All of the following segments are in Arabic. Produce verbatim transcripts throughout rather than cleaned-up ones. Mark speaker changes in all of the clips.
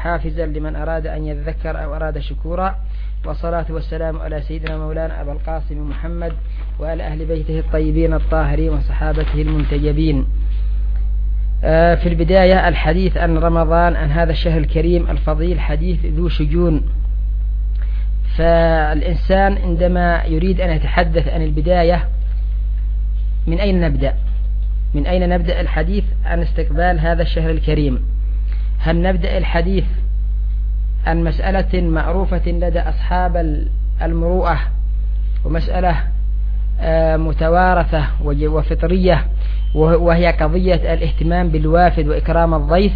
Speaker 1: حافزا لمن أراد أن يذكر أو أراد شكورا. والصلاة والسلام على سيدنا مولانا أبا القاسم محمد وعلى أهل بيته الطيبين الطاهرين وصحابته المنتجبين. في البداية الحديث عن رمضان، عن هذا الشهر الكريم الفضيل، حديث ذو شجون. فالإنسان عندما يريد أن يتحدث عن البداية، من أين نبدأ؟ من أين نبدأ الحديث عن استقبال هذا الشهر الكريم؟ هل نبدأ الحديث عن مسألة معروفة لدى أصحاب المروءة ومسألة متوارثة وفطرية، وهي قضية الاهتمام بالوافد وإكرام الضيف؟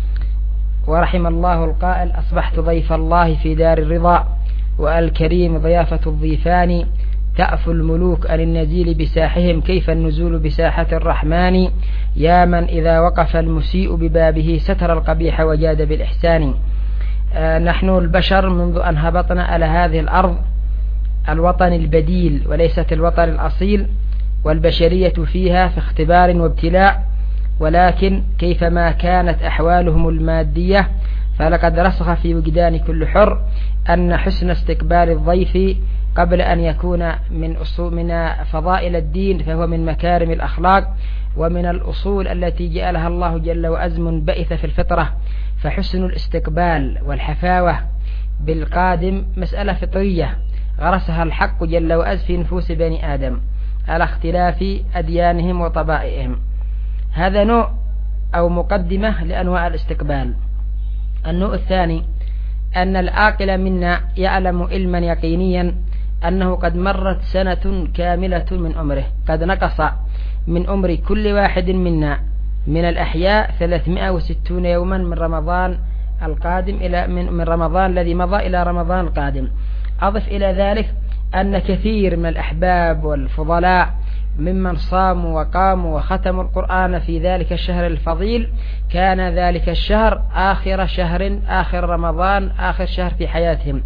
Speaker 1: ورحم الله القائل: أصبحت ضيف الله في دار الرضا، والكريم ضيافة الضيفان، تأفو الملوك عن النزيل بساحهم، كيف النزول بساحة الرحمن، يا من إذا وقف المسيء ببابه ستر القبيح وجاد بالإحسان. آه نحن البشر منذ أن هبطنا على هذه الأرض الوطن البديل وليست الوطن الأصيل، والبشرية فيها في اختبار وابتلاء، ولكن كيفما كانت أحوالهم المادية فلقد رسخ في وجدان كل حر أن حسن استقبال الضيف قبل أن يكون من أصول من فضائل الدين فهو من مكارم الأخلاق ومن الأصول التي جعلها الله جل وعز منبئثة في الفطرة. فحسن الاستقبال والحفاوة بالقادم مسألة فطرية غرسها الحق جل وعز في نفوس بني آدم على اختلاف أديانهم وطبائعهم. هذا نوع أو مقدمة لأنواع الاستقبال. النوع الثاني أن العاقل منا يعلم علما يقينيا أنه قد مرت سنة كاملة من عمره، قد نقص من عمر كل واحد منا من الأحياء ثلاثمائة وستون يوما من رمضان القادم إلى من, من رمضان الذي مضى إلى رمضان القادم. أضف إلى ذلك أن كثير من الأحباب والفضلاء ممن صاموا وقاموا وختموا القرآن في ذلك الشهر الفضيل كان ذلك الشهر آخر شهر آخر رمضان آخر شهر في حياتهم،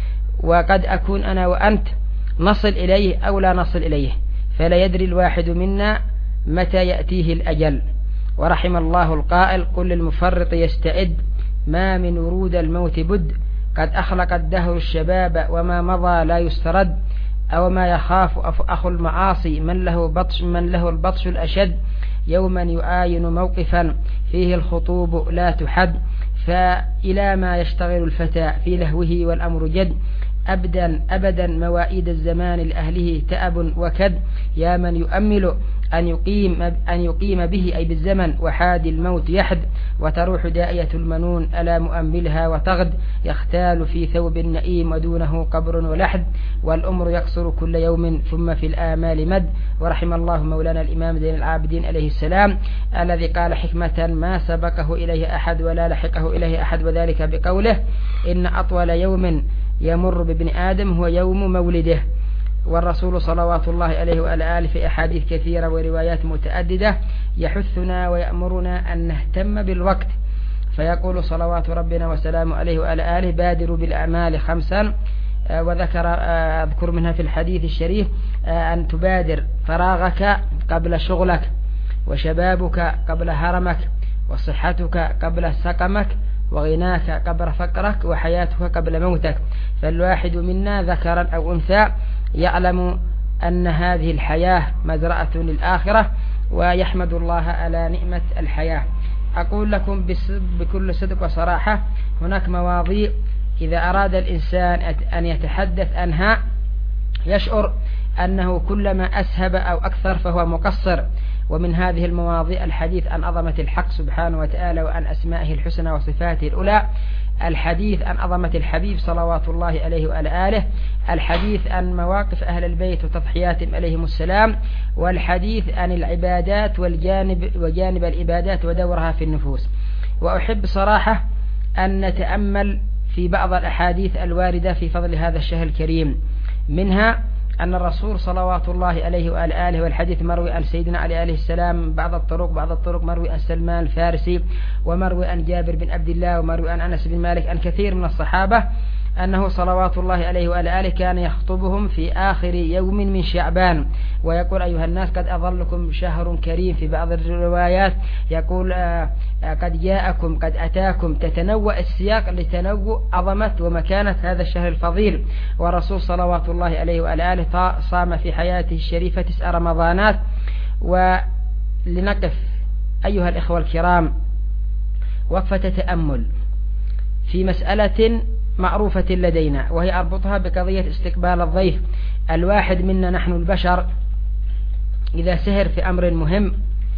Speaker 1: وقد أكون أنا وأنت نصل إليه أو لا نصل إليه، فلا يدري الواحد منا متى يأتيه الأجل. ورحم الله القائل: قل للمفرط يستعد، ما من ورود الموت بد، قد أخلق الدهر الشباب وما مضى لا يسترد، أو ما يخاف أخو المعاصي من له بطش من له البطش الأشد، يوما يعاين موقفا فيه الخطوب لا تحد، فإلى ما يشتغل الفتى في لهوه والأمر جد، أبدا أبدا مواعيد الزمان لأهله تأب وكد، يا من يؤمل أن يقيم, أن يقيم به أي بالزمن وحاد الموت يحد، وتروح دائية المنون ألا مؤملها وتغد، يختال في ثوب النئيم ودونه قبر ولحد، والأمر يقصر كل يوم ثم في الآمال مد. ورحم الله مولانا الإمام زين العابدين عليه السلام الذي قال حكمة ما سبقه إليه أحد ولا لحقه إليه أحد، وذلك بقوله: إن أطول يوم يمر بابن آدم هو يوم مولده. والرسول صلوات الله عليه وعلى آله في أحاديث كثيرة وروايات متعددة يحثنا ويأمرنا أن نهتم بالوقت، فيقول صلوات ربنا وسلامه عليه وعلى آله: بادروا بالأعمال خمسا، وذكر أذكر منها في الحديث الشريف أن تبادر فراغك قبل شغلك، وشبابك قبل هرمك، وصحتك قبل سقمك، وغناك قبل فقرك، وحياتك قبل موتك. فالواحد منا ذكرا أو أنثى يعلم أن هذه الحياة مزرعة للآخرة، ويحمد الله على نعمة الحياة. أقول لكم بكل صدق وصراحة هناك مواضيع إذا أراد الإنسان أن يتحدث عنها يشعر أنه كلما أسهب أو أكثر فهو مقصر، ومن هذه المواضيع الحديث عن عظمة الحق سبحانه وتعالى وعن أسمائه الحسنى وصفاته الأولى، الحديث عن عظمة الحبيب صلوات الله عليه وعلى آله، الحديث عن مواقف أهل البيت وتضحياتهم عليهم السلام، والحديث عن العبادات والجانب وجانب العبادات ودورها في النفوس. وأحب صراحة أن نتأمل في بعض الأحاديث الواردة في فضل هذا الشهر الكريم، منها أن الرسول صلوات الله عليه وعلى آله، والحديث مروي عن سيدنا علي عليه السلام بعض الطرق بعض الطرق مروي عن سلمان الفارسي، ومروي عن جابر بن عبد الله، ومروي عن أنس بن مالك، عن كثير من الصحابة أنه صلوات الله عليه وعلى آله كان يخطبهم في آخر يوم من شعبان ويقول أيها الناس قد أظلكم شهر كريم. في بعض الروايات يقول آه قد جاءكم قد أتاكم، تتنوع السياق لتنوع عظمة ومكانة هذا الشهر الفضيل. ورسول صلوات الله عليه وعلى آله صام في حياته الشريفة تسع رمضانات. ولنقف أيها الإخوة الكرام وقفة تأمل في مسألة معروفة لدينا، وهي أربطها بقضية استقبال الضيف. الواحد منا نحن البشر إذا سهر في أمر مهم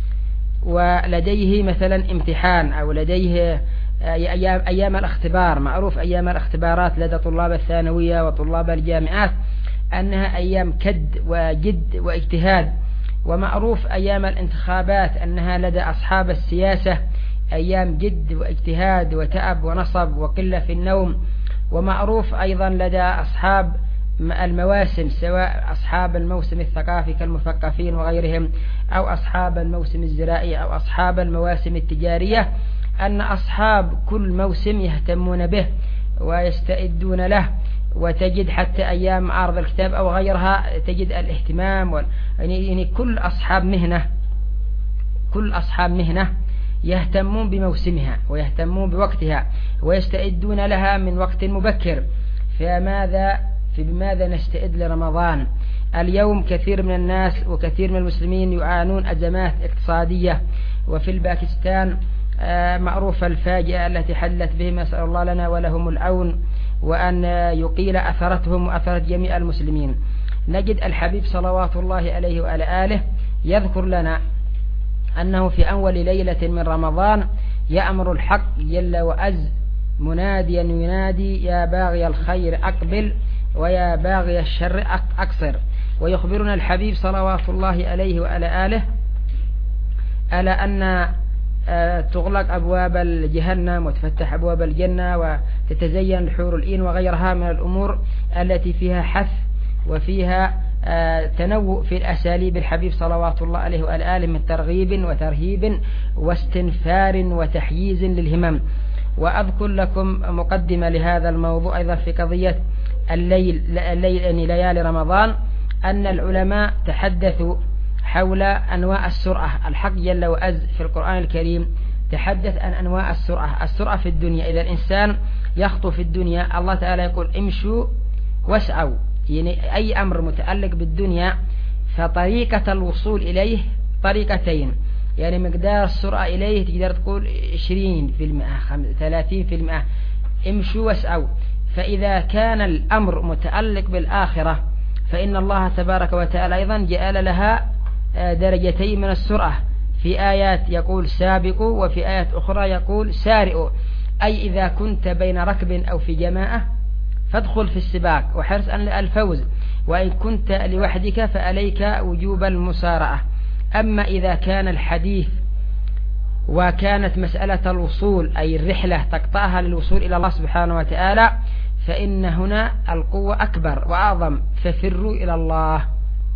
Speaker 1: ولديه مثلا امتحان أو لديه أيام, أيام الاختبار، معروف أيام الاختبارات لدى طلاب الثانوية وطلاب الجامعات أنها أيام كد وجد واجتهاد، ومعروف أيام الانتخابات أنها لدى أصحاب السياسة أيام جد واجتهاد وتعب ونصب وقلة في النوم. ومعروف أيضا لدى أصحاب المواسم سواء أصحاب الموسم الثقافي كالمثقفين وغيرهم أو أصحاب الموسم الزراعي أو أصحاب المواسم التجارية أن أصحاب كل موسم يهتمون به ويستعدون له. وتجد حتى أيام عرض الكتاب أو غيرها تجد الاهتمام وال... يعني كل أصحاب مهنة كل أصحاب مهنة يهتمون بموسمها ويهتمون بوقتها ويستعدون لها من وقت مبكر. فماذا في بماذا نستعد لرمضان؟ اليوم كثير من الناس وكثير من المسلمين يعانون أزمات اقتصادية، وفي الباكستان معروفة الفاجئة التي حلت بهم، نسأل الله لنا ولهم العون وأن يقيل أثرتهم وأثرت جميع المسلمين. نجد الحبيب صلوات الله عليه وعلى آله يذكر لنا أنه في أول ليلة من رمضان يأمر الحق جل وعز مناديا ينادي يا باغي الخير أقبل ويا باغي الشر أقصر. ويخبرنا الحبيب صلوات الله عليه وعلى آله على أن تغلق أبواب الجهنم وتفتح أبواب الجنة وتتزين الحور العين وغيرها من الأمور التي فيها حث وفيها تنوع في الأساليب الحبيب صلوات الله عليه وعلى آله من ترغيب وترهيب واستنفار وتحييز للهمم. وأذكر لكم مقدمة لهذا الموضوع أيضا في قضية الليل الليل يعني ليالي رمضان، أن العلماء تحدثوا حول أنواع السرعة. الحق جل وعز في القرآن الكريم تحدث عن أنواع السرعة. السرعة في الدنيا إذا الإنسان يخطو في الدنيا الله تعالى يقول امشوا واسعوا، يعني أي أمر متعلق بالدنيا فطريقة الوصول إليه طريقتين، يعني مقدار السرعة إليه تقدر تقول عشرين في المئة ثلاثين في المئة امشوا واسعوا. فإذا كان الأمر متعلق بالآخرة فإن الله تبارك وتعالى أيضا جعل لها درجتين من السرعة، في آيات يقول سابقوا وفي آيات أخرى يقول سارئوا، أي إذا كنت بين ركب أو في جماعة فادخل في السباق وحرص أن الفوز، وإن كنت لوحدك فعليك وجوب المسارعة. أما إذا كان الحديث وكانت مسألة الوصول أي الرحلة تقطعها للوصول إلى الله سبحانه وتعالى فإن هنا القوة أكبر وأعظم، ففروا إلى الله.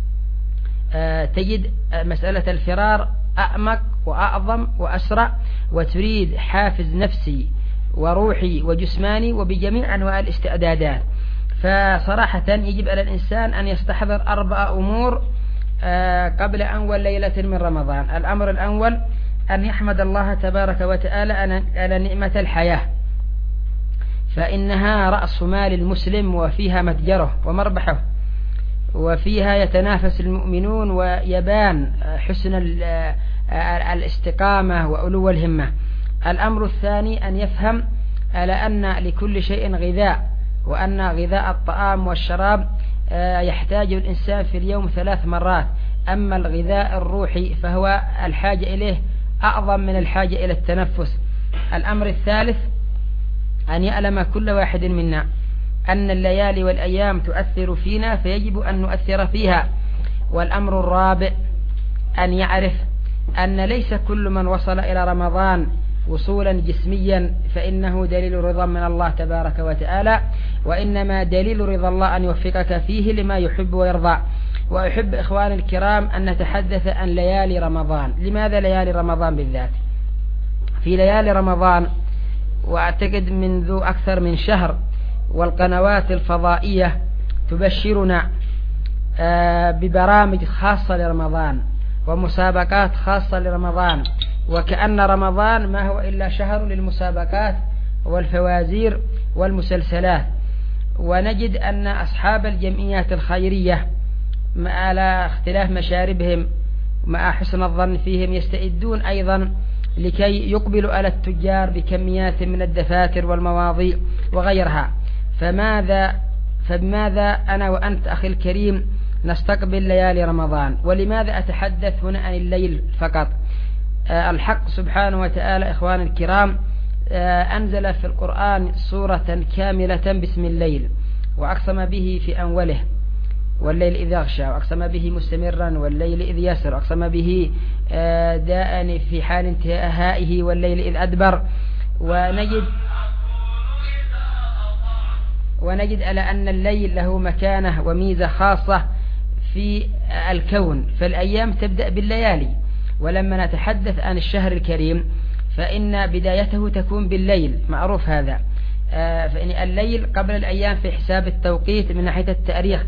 Speaker 1: آه تجد مسألة الفرار أعمق وأعظم وأسرع، وتريد حافز نفسي وروحي وجسماني وبجميع أنواع الاستعدادات. فصراحة يجب على الإنسان أن يستحضر أربع أمور آه قبل أول ليلة من رمضان. الأمر الأول أن يحمد الله تبارك وتعالى على نعمة الحياة، فإنها رأس مال المسلم وفيها متجره ومربحه، وفيها يتنافس المؤمنون ويبان حسن الاستقامة وعلو الهمة. الأمر الثاني أن يفهم على أن لكل شيء غذاء، وأن غذاء الطعام والشراب يحتاج الإنسان في اليوم ثلاث مرات، أما الغذاء الروحي فهو الحاجة إليه أعظم من الحاجة إلى التنفس. الأمر الثالث أن يعلم كل واحد منا أن الليالي والأيام تؤثر فينا فيجب أن نؤثر فيها. والأمر الرابع أن يعرف أن ليس كل من وصل إلى رمضان وصولا جسميا فإنه دليل رضا من الله تبارك وتعالى، وإنما دليل رضا الله أن يوفقك فيه لما يحب ويرضى. وأحب إخواني الكرام أن نتحدث عن ليالي رمضان. لماذا ليالي رمضان بالذات؟ في ليالي رمضان وأعتقد منذ أكثر من شهر والقنوات الفضائية تبشرنا ببرامج خاصة لرمضان ومسابقات خاصة لرمضان، وكأن رمضان ما هو إلا شهر للمسابقات والفوازير والمسلسلات. ونجد أن أصحاب الجمعيات الخيرية على اختلاف مشاربهم مع حسن الظن فيهم يستعدون أيضا لكي يقبلوا على التجار بكميات من الدفاتر والمواضيع وغيرها. فماذا فبماذا أنا وأنت أخي الكريم نستقبل ليالي رمضان؟ ولماذا أتحدث هنا عن الليل فقط؟ آه الحق سبحانه وتعالى إخوان الكرام آه أنزل في القرآن سورة كاملة باسم الليل، وأقسم به في أوله والليل إذ يغشى، وأقسم به مستمرا والليل إذ يسر، وأقسم به آه داء في حال انتهائه والليل إذ أدبر. ونجد ونجد على أن الليل له مكانة وميزة خاصة في الكون، فالأيام تبدأ بالليالي. ولما نتحدث عن الشهر الكريم فإن بدايته تكون بالليل، معروف هذا. فإن الليل قبل الأيام في حساب التوقيت من ناحية التاريخ.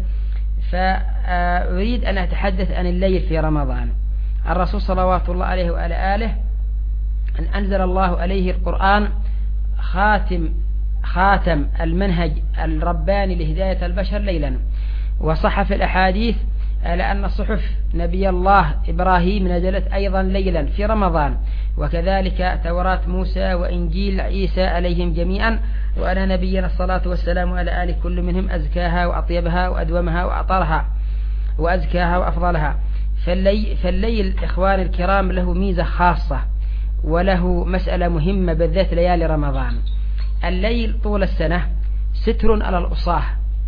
Speaker 1: فأريد أن أتحدث عن الليل في رمضان. الرسول صلوات الله عليه وعلى آله أن أنزل الله عليه القرآن خاتم خاتم المنهج الرباني لهداية البشر ليلا. وصح في الأحاديث على أن صحف نبي الله إبراهيم نزلت أيضا ليلا في رمضان، وكذلك توراة موسى وإنجيل عيسى عليهم جميعا، وأنا نبينا الصلاة والسلام على آله كل منهم أزكاها وأطيبها وأدومها وأطرها وأزكاها وأفضلها. فالليل, فالليل إخوان الكرام له ميزة خاصة وله مسألة مهمة بالذات ليالي رمضان. الليل طول السنة ستر على الأصاح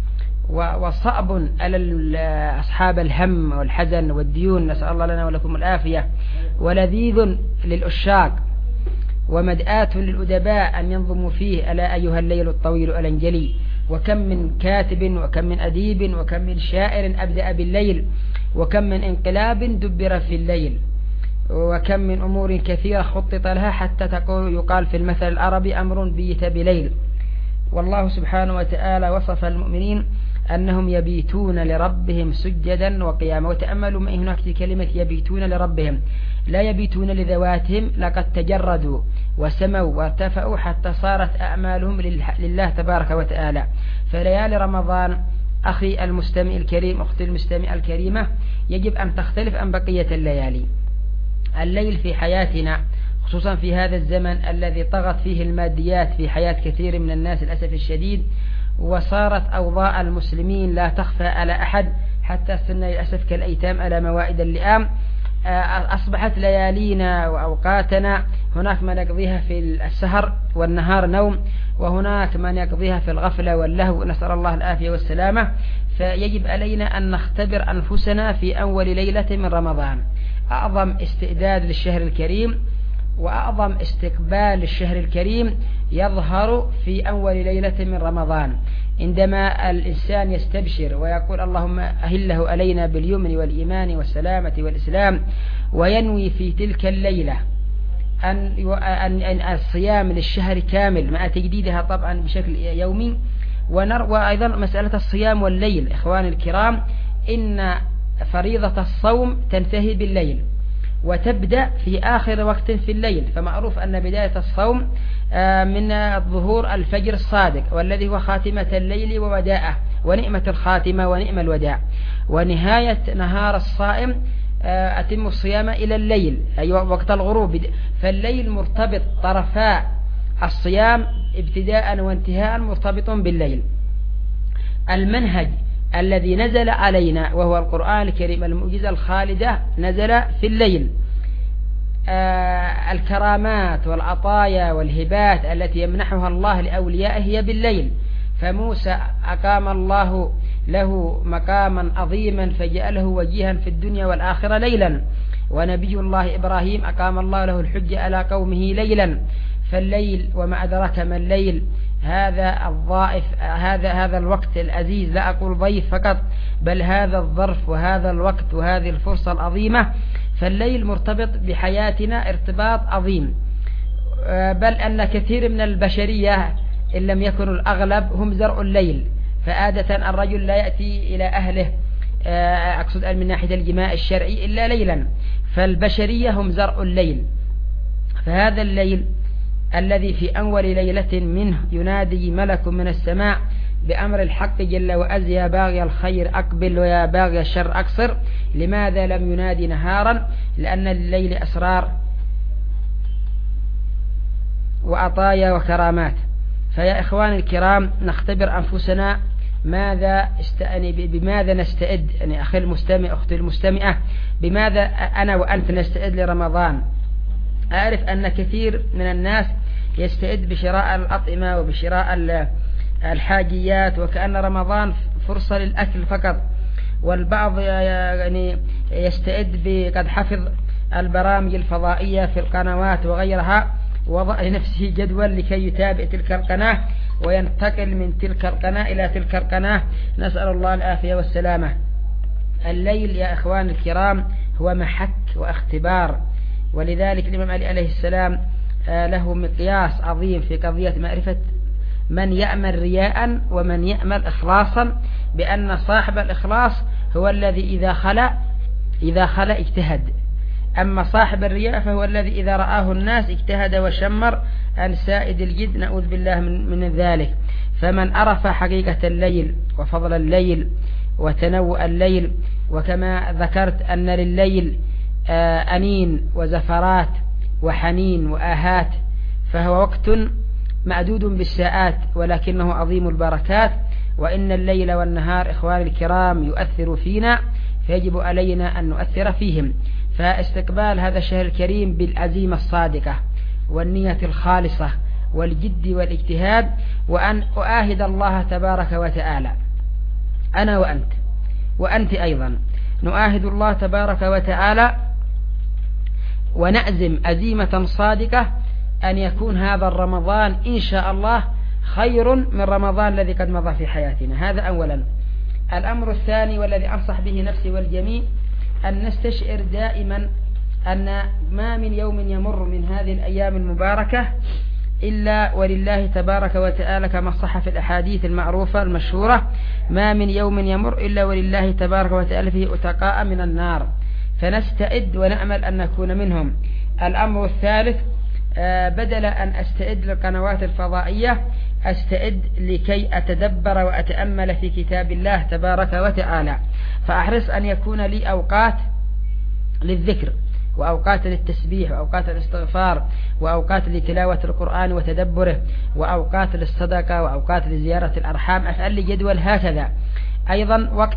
Speaker 1: وصعب على أصحاب الهم والحزن والديون، نسأل الله لنا ولكم العافية، ولذيذ للأشاق ومدآة للأدباء أن ينظموا فيه ألا أيها الليل الطويل الأنجلي. وكم من كاتب وكم من أديب وكم من شاعر أبدأ بالليل، وكم من انقلاب دبر في الليل، وكم من أمور كثيرة خطط لها حتى تقول يقال في المثل العربي أمر بيت بليل. والله سبحانه وتعالى وصف المؤمنين أنهم يبيتون لربهم سجدا وقياما. وتأملوا معي هناك كلمة يبيتون لربهم، لا يبيتون لذواتهم، لقد تجردوا وسموا وارتفعوا حتى صارت أعمالهم لله تبارك وتعالى. فليالي رمضان أخي المستمع الكريم، أختي المستمع الكريمة، يجب أن تختلف عن بقية الليالي. الليل في حياتنا خصوصا في هذا الزمن الذي طغت فيه الماديات في حياة كثير من الناس للأسف الشديد، وصارت أوضاع المسلمين لا تخفى على أحد، حتى صرنا للأسف كالأيتام على موائد اللئام. أصبحت ليالينا وأوقاتنا هناك من يقضيها في السهر والنهار نوم، وهناك من يقضيها في الغفلة واللهو، نسأل الله العافية والسلامة. فيجب علينا أن نختبر أنفسنا في أول ليلة من رمضان. أعظم استعداد للشهر الكريم وأعظم استقبال للشهر الكريم يظهر في أول ليلة من رمضان، عندما الإنسان يستبشر ويقول اللهم أهله علينا باليمن والإيمان والسلامة والإسلام، وينوي في تلك الليلة أن أن الصيام للشهر كامل مع تجديدها طبعا بشكل يومي. وأيضا مسألة الصيام والليل إخواني الكرام، إن فريضة الصوم تنتهي بالليل وتبدأ في آخر وقت في الليل. فمعروف أن بداية الصوم من ظهور الفجر الصادق والذي هو خاتمة الليل ووداعه، ونعمة الخاتمة ونعم الوداع. ونهاية نهار الصائم أتم الصيام إلى الليل، أي وقت الغروب. فالليل مرتبط، طرفاء الصيام ابتداء وانتهاء مرتبط بالليل. المنهج الذي نزل علينا وهو القرآن الكريم المعجزة الخالدة نزل في الليل. آه الكرامات والعطايا والهبات التي يمنحها الله لأوليائه هي بالليل. فموسى أقام الله له مقاما عظيما فجعله وجيها في الدنيا والآخرة ليلا، ونبي الله إبراهيم أقام الله له الحجة على قومه ليلا. فالليل وما أدرك ما الليل، هذا الضائف هذا هذا الوقت العزيز، لا أقول ضيف فقط، بل هذا الظرف وهذا الوقت وهذه الفرصة العظيمة. فالليل مرتبط بحياتنا ارتباط عظيم، بل أن كثير من البشرية إن لم يكن الأغلب هم زرع الليل، فعادة الرجل لا يأتي إلى أهله أقصد من ناحية الجماع الشرعي إلا ليلا، فالبشرية هم زرع الليل. فهذا الليل الذي في أول ليلة منه ينادي ملك من السماء بأمر الحق جل وعز: يا باغي الخير أقبل ويا باغي الشر أقصر. لماذا لم ينادي نهارا؟ لأن الليل أسرار وعطايا وكرامات. فيا إخواني الكرام، نختبر أنفسنا ماذا استأني بماذا نستعد، يعني أخي المستمع أختي المستمعة، بماذا أنا وأنت نستعد لرمضان. أعرف أن كثير من الناس يستعد بشراء الأطعمة وبشراء الحاجيات، وكأن رمضان فرصة للأكل فقط، والبعض يعني يستعد بقد حفظ البرامج الفضائية في القنوات وغيرها، وضع لنفسه جدول لكي يتابع تلك القناة وينتقل من تلك القناة إلى تلك القناة، نسأل الله العافية والسلامة. الليل يا إخوان الكرام هو محك واختبار، ولذلك الإمام علي عليه السلام له مقياس عظيم في قضية معرفة من يعمل رياء ومن يعمل إخلاصا، بأن صاحب الإخلاص هو الذي إذا خلى إذا خلى اجتهد، أما صاحب الرياء فهو الذي إذا رآه الناس اجتهد وشمر عن سائد الجد، نعوذ بالله من, من ذلك. فمن عرف حقيقة الليل وفضل الليل وتنوع الليل، وكما ذكرت أن لليل آه أنين وزفرات وحنين وآهات، فهو وقت معدود بالساعات ولكنه عظيم البركات. وإن الليل والنهار إخواني الكرام يؤثر فينا، فيجب علينا أن نؤثر فيهم. فاستقبال هذا الشهر الكريم بالعزيمة الصادقة والنية الخالصة والجد والاجتهاد، وأن أؤاهد الله تبارك وتعالى، أنا وأنت وأنت أيضا نؤاهد الله تبارك وتعالى ونعزم عزيمة صادقة أن يكون هذا الرمضان إن شاء الله خير من رمضان الذي قد مضى في حياتنا. هذا أولا. الأمر الثاني والذي أنصح به نفسي والجميع أن نستشعر دائما أن ما من يوم يمر من هذه الأيام المباركة إلا ولله تبارك وتعالى، كما صح في الأحاديث المعروفة المشهورة: ما من يوم يمر إلا ولله تبارك وتعالى فيه أتقاء من النار، فنستعد ونأمل أن نكون منهم. الأمر الثالث، بدل أن أستعد للقنوات الفضائية أستعد لكي أتدبر وأتأمل في كتاب الله تبارك وتعالى، فأحرص أن يكون لي أوقات للذكر وأوقات للتسبيح وأوقات الاستغفار وأوقات لتلاوة القرآن وتدبره وأوقات للصدقة وأوقات لزيارة الأرحام. أفعل لي جدول هكذا. أيضا وقت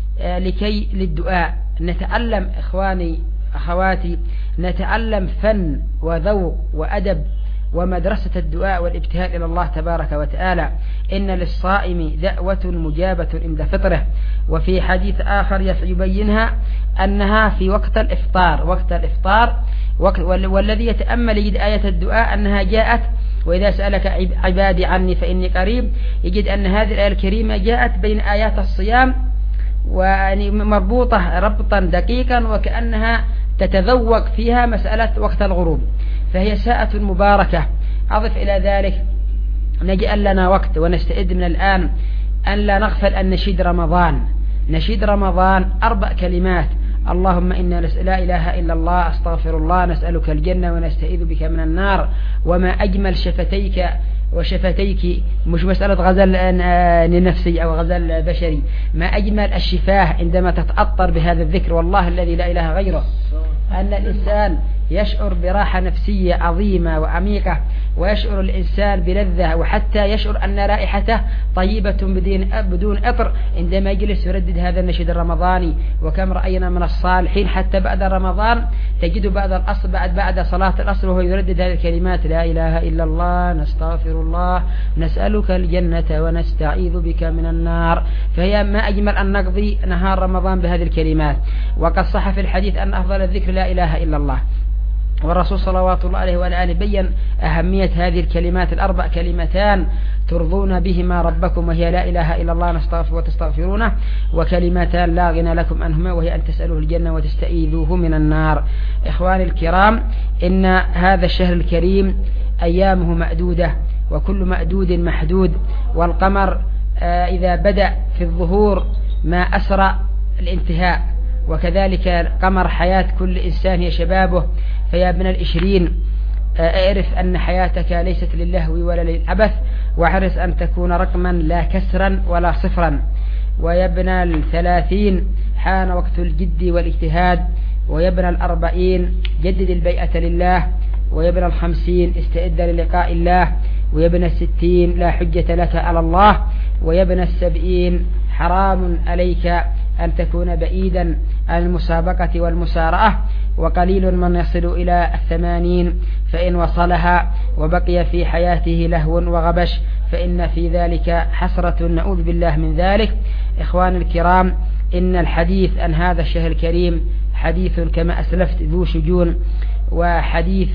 Speaker 1: لكي للدعاء، نتعلم إخواني أخواتي نتعلم فن وذوق وأدب ومدرسة الدعاء والابتهال إلى الله تبارك وتعالى. إن للصائم دعوة مجابة عند فطره. وفي حديث آخر يبينها أنها في وقت الإفطار، وقت الإفطار وقت والذي يتأمل يجد آية الدعاء أنها جاءت: وإذا سألك عبادي عني فإني قريب. يجد أن هذه الآية الكريمة جاءت بين آيات الصيام ويعني مربوطة ربطا دقيقا، وكأنها تتذوق فيها مسألة وقت الغروب، فهي ساعة مباركة. أضف إلى ذلك نجعل لنا وقت ونستعد من الآن أن لا نغفل أن نشيد رمضان. نشيد رمضان أربع كلمات: اللهم إنا لا إله إلا الله، أستغفر الله، نسألك الجنة ونستعيذ بك من النار. وما أجمل شفتيك وشفتيك، مش مسألة غزل لنفسي أو غزل بشري، ما أجمل الشفاه عندما تتأطر بهذا الذكر، والله الذي لا إله غيره، أن الإنسان يشعر براحة نفسية عظيمة وعميقة، ويشعر الإنسان بلذة، وحتى يشعر أن رائحته طيبة بدون عطر عندما يجلس يردد هذا النشيد الرمضاني. وكم رأينا من الصالحين حتى بعد رمضان تجد بعد الأصل بعد بعد صلاة الأصل وهو يردد هذه الكلمات: لا إله إلا الله، نستغفر الله، نسألك الجنة ونستعيذ بك من النار. فهي ما أجمل أن نقضي نهار رمضان بهذه الكلمات. وقد صح في الحديث أن أفضل الذكر لا إله إلا الله، والرسول صلوات الله عليه وآله بيّن أهمية هذه الكلمات الأربع: كلمتان ترضون بهما ربكم وهي لا إله إلا الله نستغفر وتستغفرونه، وكلمتان لا غنى لكم عنهما وهي أن تسألوه الجنة وتستعيذوه من النار. إخواني الكرام، إن هذا الشهر الكريم أيامه معدودة، وكل مأدود محدود، والقمر إذا بدأ في الظهور ما أسرع الانتهاء، وكذلك قمر حياة كل إنسان هي شبابه. فيا ابن العشرين اعرف أن حياتك ليست للهو ولا للعبث، واحرص أن تكون رقما لا كسرا ولا صفرا. ويا ابن الثلاثين حان وقت الجد والاجتهاد، ويا ابن الأربعين جدد البيعة لله، ويا ابن الخمسين استعد للقاء الله، ويا ابن الستين لا حجة لك على الله، ويا ابن السبعين حرام عليك أن تكون بعيدا عن المسابقة والمسارعة. وقليل من يصل إلى الثمانين، فإن وصلها وبقي في حياته لهو وغبش فإن في ذلك حسرة، نعوذ بالله من ذلك. إخوان الكرام، إن الحديث عن هذا الشهر الكريم حديث كما أسلفت ذو شجون، وحديث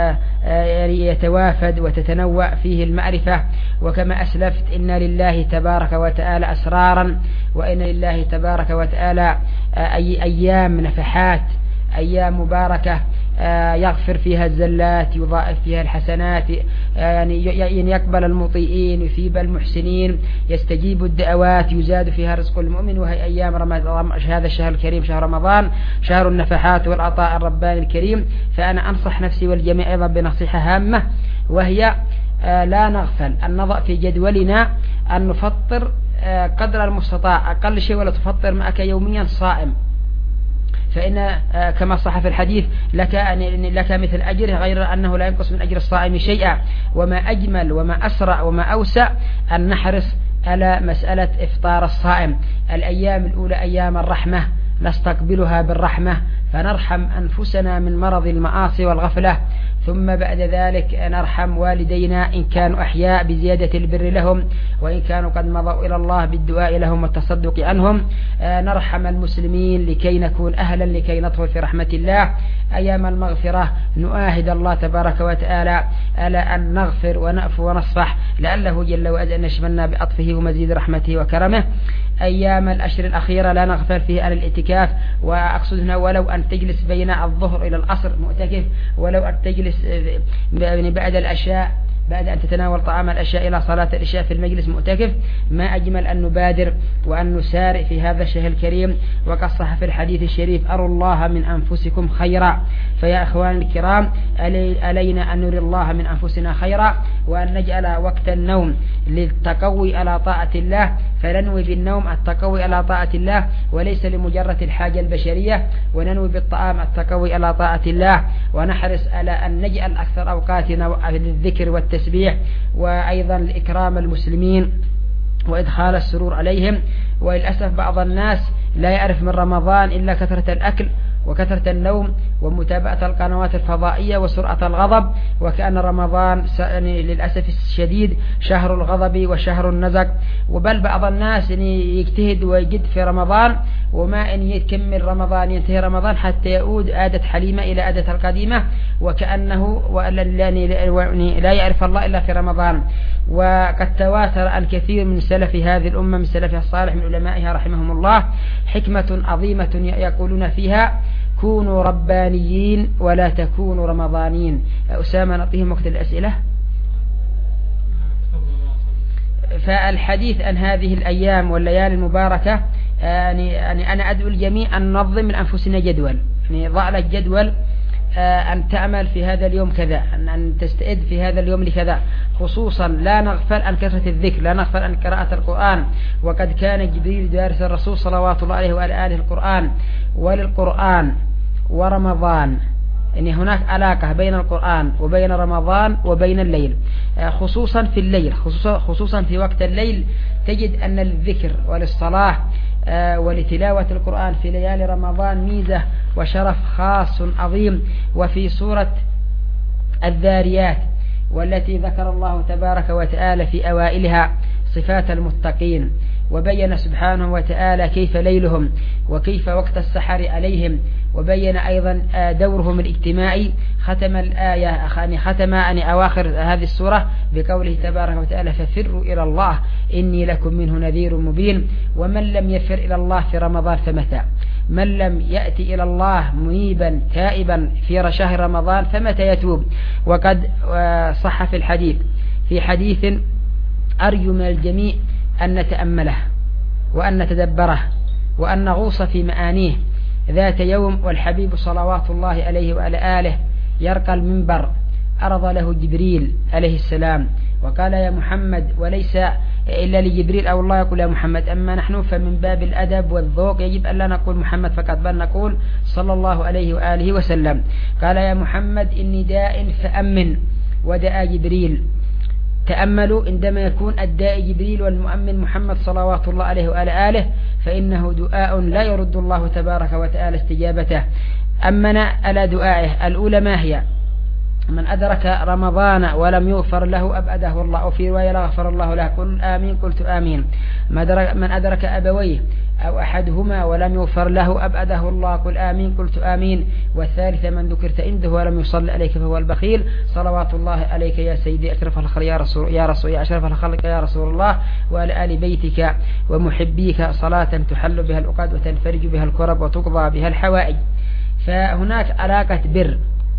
Speaker 1: يتوافد وتتنوع فيه المعرفة. وكما أسلفت إن لله تبارك وتعالى أسرارا، وإن لله تبارك وتعالى أي أيام نفحات، أيام مباركة يغفر فيها الزلات، يضاعف فيها الحسنات، يعني يقبل المطيئين، يثيب المحسنين، يستجيب الدعوات، يزاد فيها رزق المؤمن. وهي أيام رمضان، هذا الشهر الكريم شهر رمضان، شهر النفحات والعطاء الرباني الكريم. فأنا أنصح نفسي والجميع أيضا بنصيحة هامة، وهي لا نغفل أن نضع في جدولنا أن نفطر قدر المستطاع، أقل شيء ولا تفطر معك يوميا صائم، فإن كما صح في الحديث لك لك مثل أجره، غير أنه لا ينقص من أجر الصائم شيئا. وما أجمل وما أسرع وما أوسع أن نحرص على مسألة إفطار الصائم. الأيام الأولى أيام الرحمة نستقبلها بالرحمة، فنرحم أنفسنا من مرض المعاصي والغفلة، ثم بعد ذلك نرحم والدينا إن كانوا أحياء بزيادة البر لهم، وإن كانوا قد مضوا إلى الله بالدعاء لهم والتصدق عنهم. نرحم المسلمين لكي نكون أهلا لكي ندخل في رحمة الله. أيام المغفرة نؤاهد الله تبارك وتعالى على أن نغفر ونعفو ونصفح، لعله جل وعلا أن يشملنا بأطفه ومزيد رحمته وكرمه. أيام الأشهر الأخيرة لا نغفل فيه على الاعتكاف، وأقصد هنا ولو أن تجلس بين الظهر إلى العصر معتكف، ولو أن تجلس بعد العشاء بعد أن تتناول طعام العشاء إلى صلاة العشاء في المجلس معتكف. ما أجمل أن نبادر وأن نسارع في هذا الشهر الكريم. وقد صح في الحديث الشريف: أروا الله من أنفسكم خيرا. فيا أخوان الكرام، علينا أن نري الله من أنفسنا خيرا، وأن نجعل وقت النوم للتقوي على طاعة الله، فننوي بالنوم التقوي على طاعة الله وليس لمجرد الحاجة البشرية، وننوي بالطعام التقوي على طاعة الله، ونحرص على أن نجعل أكثر أوقاتنا للذكر والتسبيح، وأيضا لإكرام المسلمين وإدخال السرور عليهم. وللأسف بعض الناس لا يعرف من رمضان إلا كثرة الأكل وكثرة النوم ومتابعة القنوات الفضائية وسرعة الغضب، وكأن رمضان للأسف الشديد شهر الغضب وشهر النزق. وبل بعض الناس يجتهد ويجد في رمضان، وما إن يكمل رمضان ينتهي رمضان حتى يعود عادة حليمة إلى عادة القديمة، وكأنه لا يعرف الله إلا في رمضان. وقد تواتر عن كثير من سلف هذه الأمة من سلفها الصالح من علمائها رحمهم الله حكمة عظيمة يقولون فيها: كونوا ربانيين ولا تكونوا رمضانيين. أسامة نعطيهم وقت الأسئلة. فالحديث عن هذه الأيام والليالي المباركة، يعني أنا أدعو الجميع أن ننظم لأنفسنا جدول، يعني ضع لك جدول أن تعمل في هذا اليوم كذا، أن تستعد في هذا اليوم لكذا. خصوصا لا نغفل عن كثرة الذكر، لا نغفل عن قراءة القرآن. وقد كان جبريل دارس الرسول صلوات الله عليه وعلى آله القرآن. وللقرآن ورمضان يعني هناك علاقة بين القرآن وبين رمضان وبين الليل، خصوصا في الليل، خصوصا, خصوصا في وقت الليل تجد أن الذكر وللصلاة ولتلاوة القرآن في ليالي رمضان ميزة وشرف خاص عظيم. وفي سورة الذاريات والتي ذكر الله تبارك وتعالى في أوائلها صفات المتقين، وبين سبحانه وتعالى كيف ليلهم وكيف وقت السحر عليهم، وبين أيضا دورهم الاجتماعي. ختم الآية يعني ختم يعني أواخر هذه السورة بقوله تبارك وتعالى: ففروا إلى الله إني لكم منه نذير مبين. ومن لم يفر إلى الله في رمضان فمتى؟ من لم يأتي إلى الله منيبا تائبا في شهر رمضان فمتى يتوب؟ وقد صح في الحديث: في حديث أرجو من الجميع أن نتأمله وأن نتدبره وأن نغوص في معانيه. ذات يوم والحبيب صلوات الله عليه وعلى آله يرقى المنبر، أرض له جبريل عليه السلام وقال يا محمد، وليس إلا لجبريل أو الله يقول يا محمد، أما نحن فمن باب الأدب والذوق يجب أن لا نقول محمد فقط بل نقول صلى الله عليه وآله وسلم. قال يا محمد إني داء فأمن، ودعا جبريل. تأملوا عندما يكون الداعي جبريل والمؤمن محمد صلوات الله عليه وعلى آله فإنه دعاء لا يرد الله تبارك وتعالى استجابته. أمن على دعائه. الأولى ما هي؟ من أدرك رمضان ولم يغفر له أبعده الله، وفي رواية لا غفر الله له. قل آمين، قلت آمين. من أدرك أبويه أو أحدهما ولم يغفر له أبعده الله، قل آمين، قلت آمين. والثالثة من ذكرت عنده ولم يصلي عليك فهو البخيل. صلوات الله عليك يا سيدي أشرف الخلق يا رسول يا رسول يا أشرف الخلق يا رسول الله، وعلى آل بيتك ومحبيك صلاة تحل بها العقد وتنفرج بها الكرب وتقضى بها الحوائج. فهناك علاقة بر،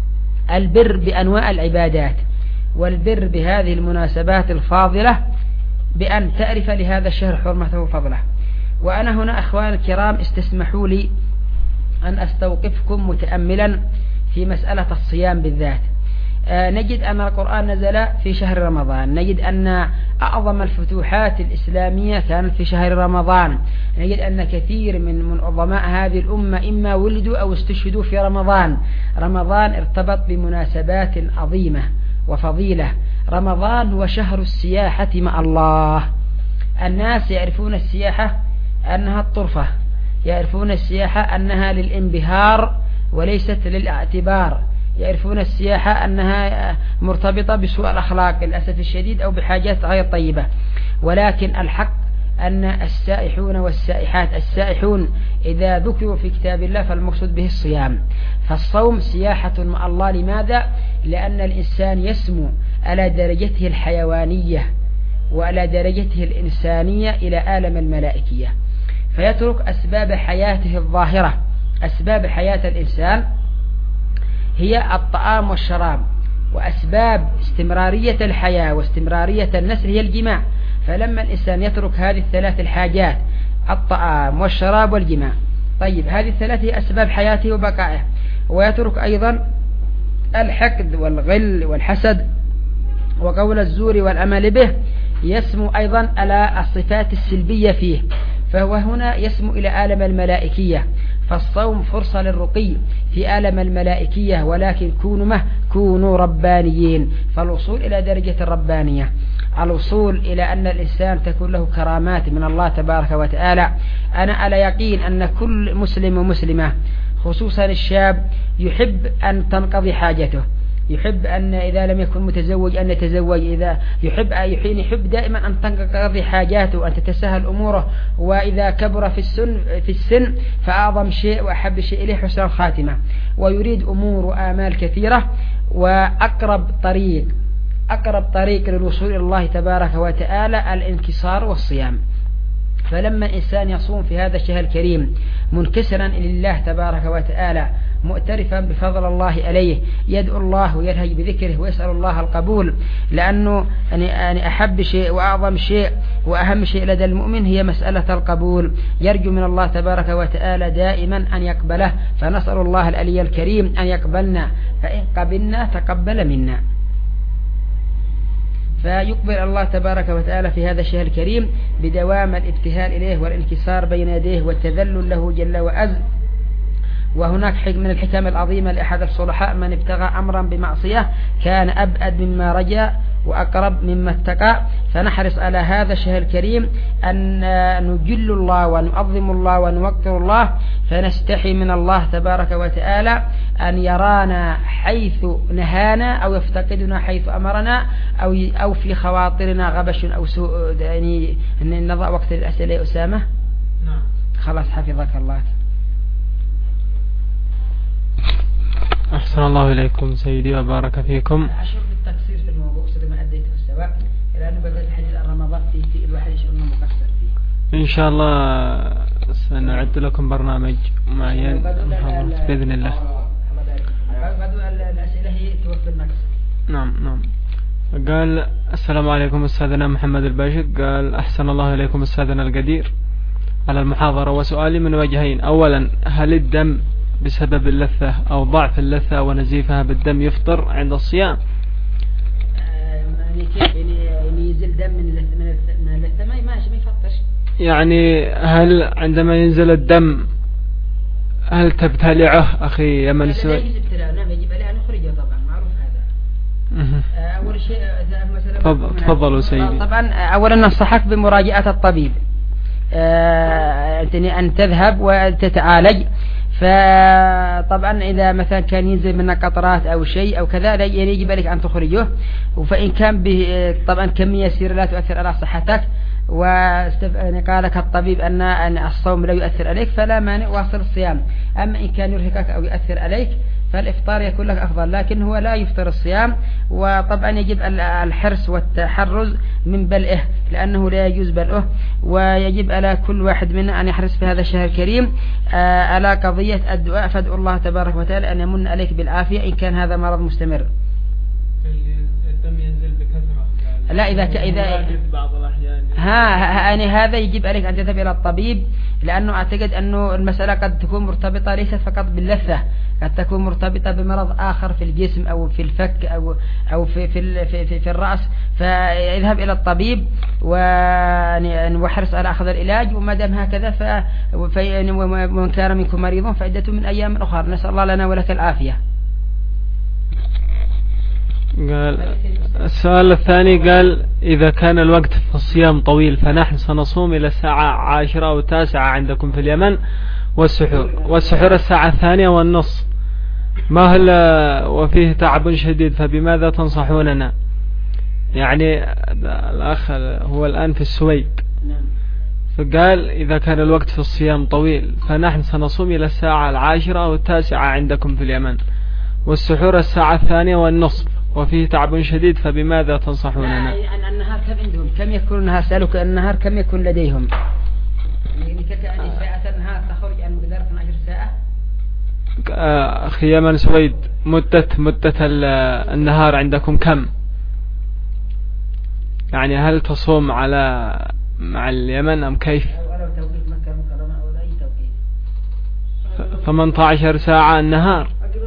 Speaker 1: البر بأنواع العبادات، والبر بهذه المناسبات الفاضلة بأن تعرف لهذا الشهر حرمته وفضله. وأنا هنا أخوان الكرام استسمحوا لي أن أستوقفكم متأملا في مسألة الصيام بالذات. آه نجد أن القرآن نزل في شهر رمضان، نجد أن أعظم الفتوحات الإسلامية كانت في شهر رمضان، نجد أن كثير من من عظماء هذه الأمة إما ولدوا أو استشهدوا في رمضان. رمضان ارتبط بمناسبات عظيمة وفضيلة. رمضان هو شهر السياحة مع الله. الناس يعرفون السياحة أنها الطرفة، يعرفون السياحة أنها للانبهار وليست للاعتبار، يعرفون السياحة أنها مرتبطة بسوء الأخلاق للأسف الشديد أو بحاجات غير طيبة. ولكن الحق أن السائحون والسائحات، السائحون إذا ذكروا في كتاب الله فالمقصود به الصيام. فالصوم سياحة مع الله. لماذا؟ لأن الإنسان يسمو على درجته الحيوانية وعلى درجته الإنسانية إلى عالم الملائكية، فيترك أسباب حياته الظاهرة. أسباب حياة الإنسان هي الطعام والشراب، وأسباب استمرارية الحياة واستمرارية النسل هي الجماع. فلما الإنسان يترك هذه الثلاث الحاجات، الطعام والشراب والجماع، طيب هذه الثلاث هي أسباب حياته وبقائه، ويترك أيضا الحقد والغل والحسد وقول الزور والأمل به، يسمو أيضا على الصفات السلبية فيه، فهو هنا يسمو إلى عالم الملائكية. فالصوم فرصة للرقي في عالم الملائكية، ولكن كونوا مه كونوا ربانيين. فالوصول إلى درجة الربانية، الوصول إلى أن الإنسان تكون له كرامات من الله تبارك وتعالى. أنا على يقين أن كل مسلم ومسلمة خصوصا الشاب يحب أن تنقضي حاجته، يحب أن إذا لم يكن متزوج أن يتزوج، إذا يحب يحين يحب دائما أن تنقضي حاجاته وأن تتسهل أموره. وإذا كبر في السن في السن فأعظم شيء وأحب شيء إليه حسن الخاتمة، ويريد أمور وآمال كثيرة. وأقرب طريق أقرب طريق للوصول إلى الله تبارك وتعالى الانكسار والصيام. فلما الإنسان يصوم في هذا الشهر الكريم منكسرا لله تبارك وتعالى مؤترفا بفضل الله عليه، يدعو الله ويلهج بذكره ويسأل الله القبول، لأنه يعني أحب شيء وأعظم شيء وأهم شيء لدى المؤمن هي مسألة القبول. يرجو من الله تبارك وتعالى دائما أن يقبله، فنسأل الله العلي الكريم أن يقبلنا، فإن قبلنا تقبل منا. فيقبل الله تبارك وتعالى في هذا الشهر الكريم بدوام الابتهال إليه والانكسار بين يديه والتذلل له جل وعز. وهناك حكم من الحكم العظيمة لأحد الصلحاء: من ابتغى أمرا بمعصية كان أبعد مما رجى وأقرب مما اتقى. فنحرص على هذا الشهر الكريم أن نجل الله ونعظم الله ونوقر الله، فنستحي من الله تبارك وتعالى أن يرانا حيث نهانا أو يفتقدنا حيث أمرنا أو أو في خواطرنا غبش أو سوء. يعني نضع وقت الأسئلة يا أسامة.
Speaker 2: نعم
Speaker 1: خلاص حفظك الله.
Speaker 2: أحسن الله إليكم سيدي وبارك فيكم.
Speaker 1: أشوف بالتقصير في الموضوع سيد ما أديته السواء، لأنه بدأت حديث رمضان في في الواحد يشعرنا مقصر فيه.
Speaker 2: إن شاء الله سنعد لكم برنامج معين بإذن الله.
Speaker 1: بدو الأسئلة هي توفي النقص.
Speaker 2: نعم نعم. قال السلام عليكم أستاذنا محمد الباشا. قال أحسن الله إليكم أستاذنا القدير على المحاضرة، وسؤالي من وجهين. أولا، هل الدم بسبب اللثة أو ضعف اللثة ونزيفها بالدم يفطر عند الصيام؟
Speaker 1: يعني كيف يعني ينزل دم من اللثة من اللثة ما ماشي ما يفطرش.
Speaker 2: يعني هل عندما ينزل الدم هل تبتلعه أخي يمن
Speaker 1: السويد؟ لا يجب ابتلاعه، نعم يجب عليه أن يخرجه طبعا، معروف هذا. أول شيء مثلا
Speaker 2: تفضلوا سيدي.
Speaker 1: طبعا أولا ننصحك بمراجعة الطبيب، أن تذهب وتتعالج. فطبعا إذا مثلا كان ينزل منك قطرات أو شيء أو كذا يعني يجب عليك أن تخرجه. فإن كان به طبعا كمية يسيرة لا تؤثر على صحتك وقال لك الطبيب أن أن الصوم لا يؤثر عليك فلا مانع واصل الصيام. أما إن كان يرهقك أو يؤثر عليك فالإفطار يكون لك أفضل، لكن هو لا يفطر الصيام. وطبعا يجب الحرص والتحرز من بلعه لأنه لا يجوز بلعه، ويجب على كل واحد منا أن يحرص في هذا الشهر الكريم على قضية الدعاء، فادعو الله تبارك وتعالى أن يمن عليك بالعافية إن كان هذا مرض مستمر.
Speaker 2: الدم ينزل بكثرة
Speaker 1: لا إذا ك... إذا
Speaker 2: بعض الأحيان
Speaker 1: ها يعني هذا يجب عليك أن تذهب إلى الطبيب، لأنه أعتقد أنه المسألة قد تكون مرتبطة ليست فقط باللثة، قد تكون مرتبطة بمرض آخر في الجسم أو في الفك أو أو في في في, في, في الرأس. فيذهب إلى الطبيب وحرص على أخذ العلاج، وما دام هكذا ف ومن كان منكم مريض فعدة من أيام أخرى. نسأل الله لنا ولك العافية.
Speaker 2: قال السؤال الثاني، قال إذا كان الوقت في الصيام طويل فنحن سنصوم إلى الساعة عاشرة أو تاسعة عندكم في اليمن، والسحور والسحور الساعة الثانية والنصف، ما هل وفيه تعب شديد، فبماذا تنصحوننا؟ يعني الأخ هو الآن في السويد، فقال إذا كان الوقت في الصيام طويل فنحن سنصوم إلى الساعة العاشرة أو التاسعة عندكم في اليمن، والسحور الساعة الثانية والنصف، وفيه تعب شديد، فبماذا تنصحوننا؟
Speaker 1: يعني النهار كم عندهم؟ كم يكون النهار؟ سألوك النهار كم يكون لديهم؟ يعني كأني ساعة النهار تخرج عن مقدار اثنتي عشرة ساعة.
Speaker 2: أخي يمن سويد، مدة مدة النهار عندكم كم؟ يعني هل تصوم على مع اليمن أم كيف؟
Speaker 1: ولو توقيت مكة المكرمة أو أي توقيت.
Speaker 2: ثمانية عشر ساعة النهار.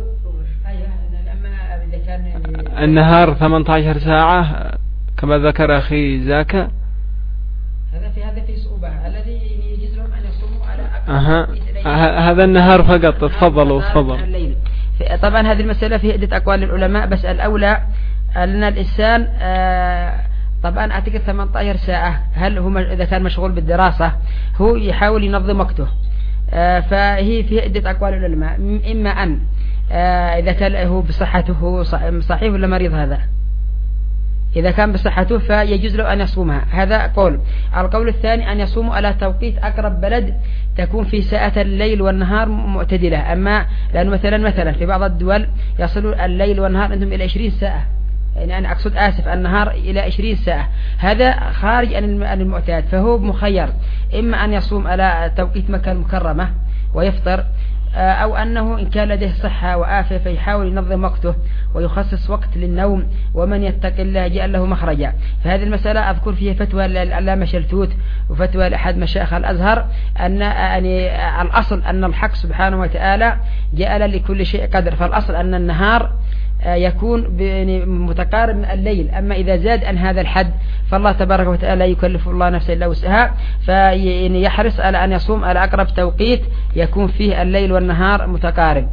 Speaker 1: كان
Speaker 2: النهار ثمانية عشر ساعة كما ذكر أخي زاكا.
Speaker 1: هذا في هذا في صعوبة الذي يجوز لهم أن يصوموا على
Speaker 2: أها. هذا النهار فقط. تفضلوا تفضل.
Speaker 1: طبعا هذه المسألة في عدة أقوال للعلماء، بس الأولى أن الإنسان طبعا أعتقد ثمانية عشر ساعة. هل هو إذا كان مشغول بالدراسة هو يحاول ينظم وقته، فهي في عدة أقوال للعلماء. إما أن إذا كان هو بصحته صحيح ولا مريض، هذا إذا كان بصحته فيجوز له أن يصومها، هذا قول. القول الثاني أن يصوموا على توقيت أقرب بلد تكون في ساعة الليل والنهار معتدلة. أما لأنه مثلا مثلا في بعض الدول يصل الليل والنهار عندهم إلى عشرين ساعة، يعني أنا أقصد آسف النهار إلى عشرين ساعة، هذا خارج عن المعتاد. فهو مخير إما أن يصوم على توقيت مكة المكرمة ويفطر، أو أنه إن كان لديه صحة وآفة فيحاول ينظم وقته ويخصص وقت للنوم، ومن يتق الله جعل له مخرجا. فهذه المسألة أذكر فيها فتوى للعلامة شلتوت وفتوى لأحد مشايخ الأزهر، أن يعني الأصل أن الحق سبحانه وتعالى جعل لكل شيء قدر، فالأصل أن النهار يكون متقارب من الليل. أما إذا زاد عن هذا الحد فالله تبارك وتعالى يكلف الله نفسا إلا وسعها، فيحرص على أن يصوم على أقرب توقيت يكون فيه الليل والنهار متقارب.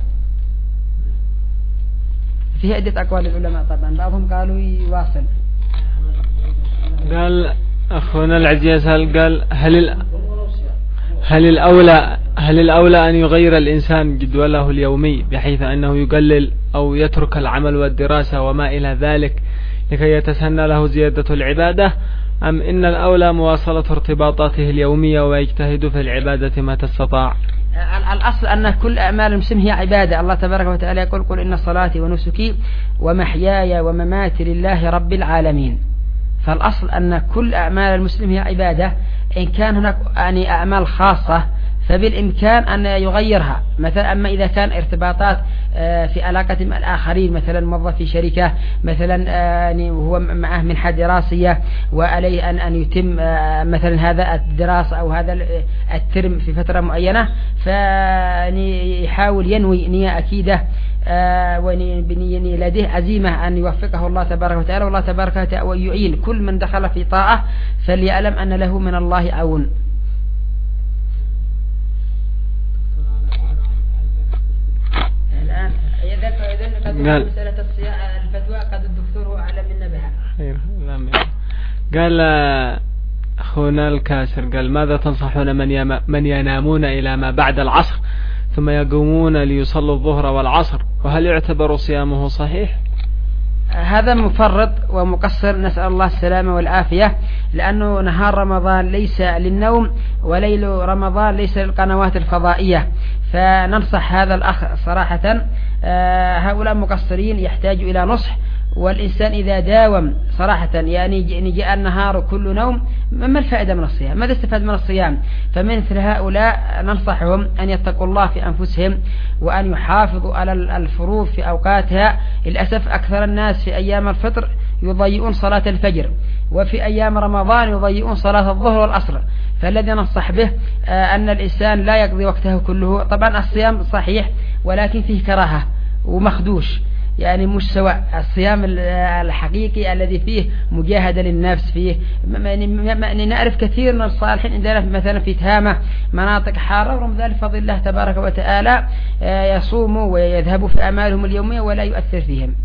Speaker 1: فيه عدة أقوال العلماء طبعا، بعضهم قالوا يواصل.
Speaker 2: قال أخونا العزيز هل قال هل هل الأولى هل الأولى أن يغير الإنسان جدوله اليومي بحيث أنه يقلل أو يترك العمل والدراسة وما إلى ذلك لكي يتسنى له زيادة العبادة، أم إن الأولى مواصلة ارتباطاته اليومية ويجتهد في العبادة ما تستطاع؟
Speaker 1: الأصل أن كل أعمال المسلم هي عبادة. الله تبارك وتعالى يقول قل إن صلاتي ونسكي ومحياي ومماتي لله رب العالمين. فالأصل أن كل أعمال المسلم هي عبادة. إن كان هناك يعني أعمال خاصة فبالإمكان أن يغيرها مثلا. أما إذا كان ارتباطات في علاقة مع الآخرين، مثلا موظف في شركة مثلا هو معه منحة دراسية وعليه أن أن يتم مثلا هذا الدراسة أو هذا الترم في فترة معينة، فيحاول ينوي نية أكيدة ولديه عزيمة أن يوفقه الله تبارك وتعالى، والله تبارك وتعالى ويعين كل من دخل في طاعة فليعلم أن له من الله عون. الآن قال مسألة الفتوى قد الدكتور هو أعلم منا بها.
Speaker 2: قال أخونا الكاسر قال ماذا تنصحون من من ينامون إلى ما بعد العصر ثم يقومون ليصلوا الظهر والعصر، وهل يعتبر صيامه صحيح؟
Speaker 1: هذا مفرط ومقصر، نسأل الله السلامة والعافية، لأنه نهار رمضان ليس للنوم وليل رمضان ليس للقنوات الفضائية. فننصح هذا الأخ صراحة، هؤلاء مقصرين يحتاج إلى نصح، والإنسان إذا داوم صراحة يعني جاء النهار كل نوم، ما الفائدة من الصيام؟ ماذا استفاد من الصيام؟ فمثل هؤلاء ننصحهم أن يتقوا الله في أنفسهم وأن يحافظوا على الفروض في أوقاتها. للأسف أكثر الناس في أيام الفطر يضيئون صلاة الفجر، وفي أيام رمضان يضيئون صلاة الظهر والعصر. فالذي ننصح به أن الإنسان لا يقضي وقته كله. طبعا الصيام صحيح ولكن فيه كراهة ومخدوش، يعني مش سواء الصيام الحقيقي الذي فيه مجاهدة للنفس فيه. نعرف كثير من الصالحين عندنا مثلا في تهامة مناطق حارة، ورغم ذلك فضل الله تبارك وتعالى يصوموا ويذهبوا في أعمالهم اليومية ولا يؤثر فيهم.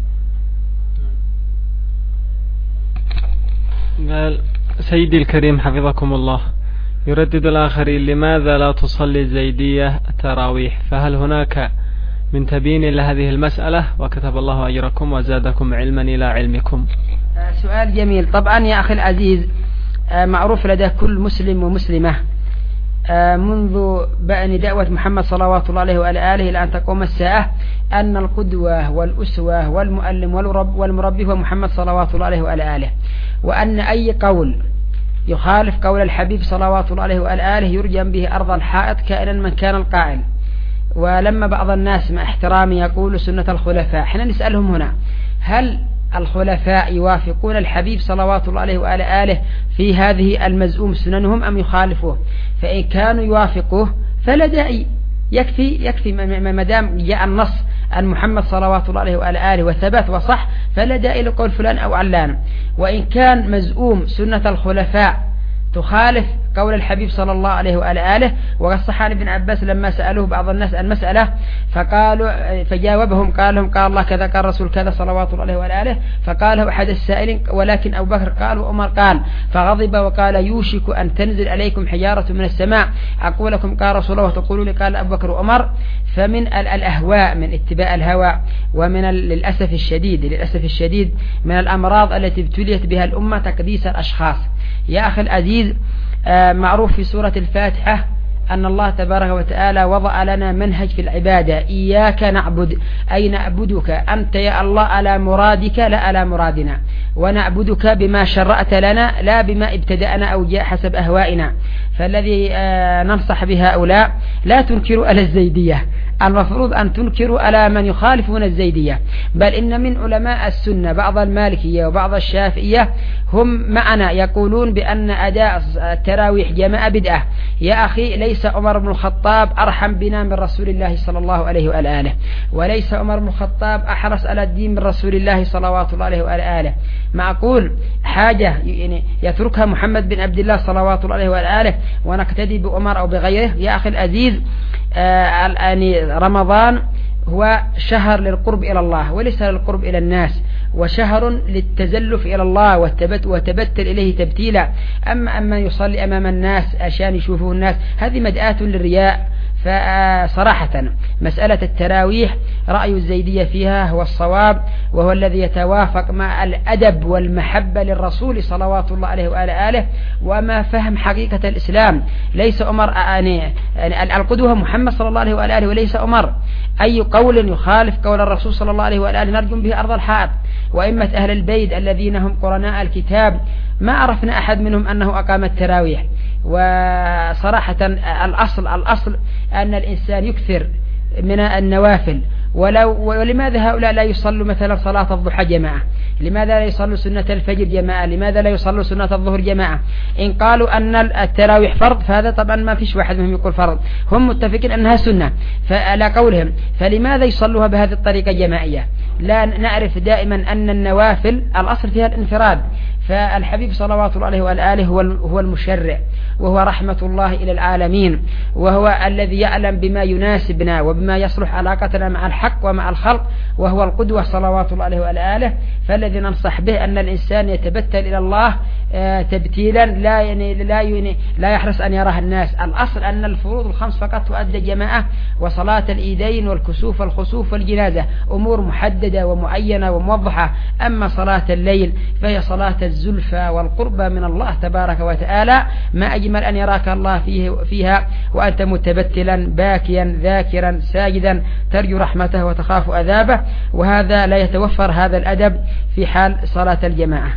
Speaker 2: قال سيدي الكريم حفظكم الله، يردد الآخرين لماذا لا تصلي الزيدية التراويح؟ فهل هناك من تبين لهذه المسألة؟ وكتب الله أجركم وزادكم علما إلى علمكم.
Speaker 1: سؤال جميل. طبعا يا أخي العزيز، معروف لدى كل مسلم ومسلمة منذ بأن دعوة محمد صلوات الله عليه وعلى آله إلى أن تقوم الساعة أن القدوة والأسوة والمؤلم والمربي هو محمد صلوات الله عليه وعلى آله، وأن أي قول يخالف قول الحبيب صلوات الله عليه وعلى آله يرجم به أرض الحائط كائنا من كان القائل. ولما بعض الناس مع احترامي يقول سنة الخلفاء، حين نسألهم هنا هل الخلفاء يوافقون الحبيب صلوات الله عليه وعلى آله في هذه المزعوم سننهم أم يخالفوه؟ فإن كانوا يوافقوه فلا داعي، يكفي يكفي ما دام جاء النص أن محمد صلوات الله عليه وعلى آله وثبت وصح فلا داعي لقول فلان أو علان. وإن كان مزعوم سنة الخلفاء تخالف قول الحبيب صلى الله عليه وعلى آله، وقد صح عن ابن عباس لما سألوه بعض الناس المسألة فقالوا فجاوبهم قال لهم قال الله كذا قال رسول كذا صلوات الله عليه وعلى آله، فقاله أحد السائلين ولكن أبو بكر قال وعمر قال، فغضب وقال يوشك أن تنزل عليكم حجارة من السماء أقول لكم قال رسول الله وتقولوا لي قال أبو بكر وعمر. فمن الأهواء من اتباع الهوى، ومن للأسف الشديد للأسف الشديد من الأمراض التي ابتليت بها الأمة تقديس الأشخاص. يا أخي العزيز، معروف في سورة الفاتحة أن الله تبارك وتعالى وضع لنا منهج في العبادة، إياك نعبد أي نعبدك أنت يا الله على مرادك لا على مرادنا، ونعبدك بما شرعت لنا لا بما ابتدأنا أو جاء حسب أهوائنا. فالذي ننصح بهؤلاء لا تنكروا على الزيدية، المفروض أن تنكروا على من يخالفون الزيدية، بل إن من علماء السنة بعض المالكية وبعض الشافعية هم معنا يقولون بأن أداء التراويح جماعة بدعة. يا أخي ليس عمر بن الخطاب أرحم بنا من رسول الله صلى الله عليه وعلى آله، وليس عمر بن الخطاب أحرص على الدين من رسول الله صلوات الله عليه وعلى آله. معقول حاجة يعني يتركها محمد بن عبد الله صلوات الله عليه وعلى آله ونقتدي بعمر أو بغيره؟ يا أخي العزيز، آه رمضان هو شهر للقرب إلى الله وليس للقرب إلى الناس، وشهر للتزلف إلى الله وتبت وتبتل إليه تبتيلا. أما أما يصلي أمام الناس عشان يشوفوه الناس هذه مدعاة للرياء. فصراحة مسألة التراويح رأي الزيدية فيها هو الصواب، وهو الذي يتوافق مع الأدب والمحبة للرسول صلوات الله عليه وعلى آله وما فهم حقيقة الإسلام. ليس عمر يعني القدوة محمد صلى الله عليه وعلى آله وليس عمر. أي قول يخالف قول الرسول صلى الله عليه وعلى آله نرجم به أرض الحائط. وإمة أهل البيت الذين هم قرناء الكتاب ما عرفنا أحد منهم أنه أقام التراويح. وصراحة الأصل الأصل أن الإنسان يكثر من النوافل. ولو ولماذا هؤلاء لا يصلوا مثلا صلاة الضحى جماعة؟ لماذا لا يصلوا سنة الفجر جماعة؟ لماذا لا يصلوا سنة الظهر جماعة؟ إن قالوا أن التراويح فرض فهذا طبعا ما فيش واحد منهم يقول فرض، هم متفقين أنها سنة فعلى قولهم، فلماذا يصلوها بهذه الطريقة جماعية؟ لا نعرف دائما أن النوافل الأصل فيها الانفراد، فالحبيب صلوات الله عليه وآله هو المشرع وهو رحمة الله إلى العالمين، وهو الذي يعلم بما يناسبنا وبما يصلح علاقتنا مع الحق ومع الخلق، وهو القدوة صلوات الله عليه وآله. فالذي ننصح به أن الإنسان يتبتل إلى الله تبتيلا لا يعني لا يعني لا يحرص أن يراه الناس. الأصل أن الفروض الخمس فقط تؤدى جماعة، وصلاة الإيدين والكسوف والخسوف والجنازة أمور محددة ومعينة وموضحة. أما صلاة الليل فهي صلاة الزلفى والقربى من الله تبارك وتعالى، ما أجمل أن يراك الله فيه فيها وأنت متبتلا باكيا ذاكرا ساجدا ترجو رحمته وتخاف عذابه، وهذا لا يتوفر هذا الأدب في حال صلاة الجماعة.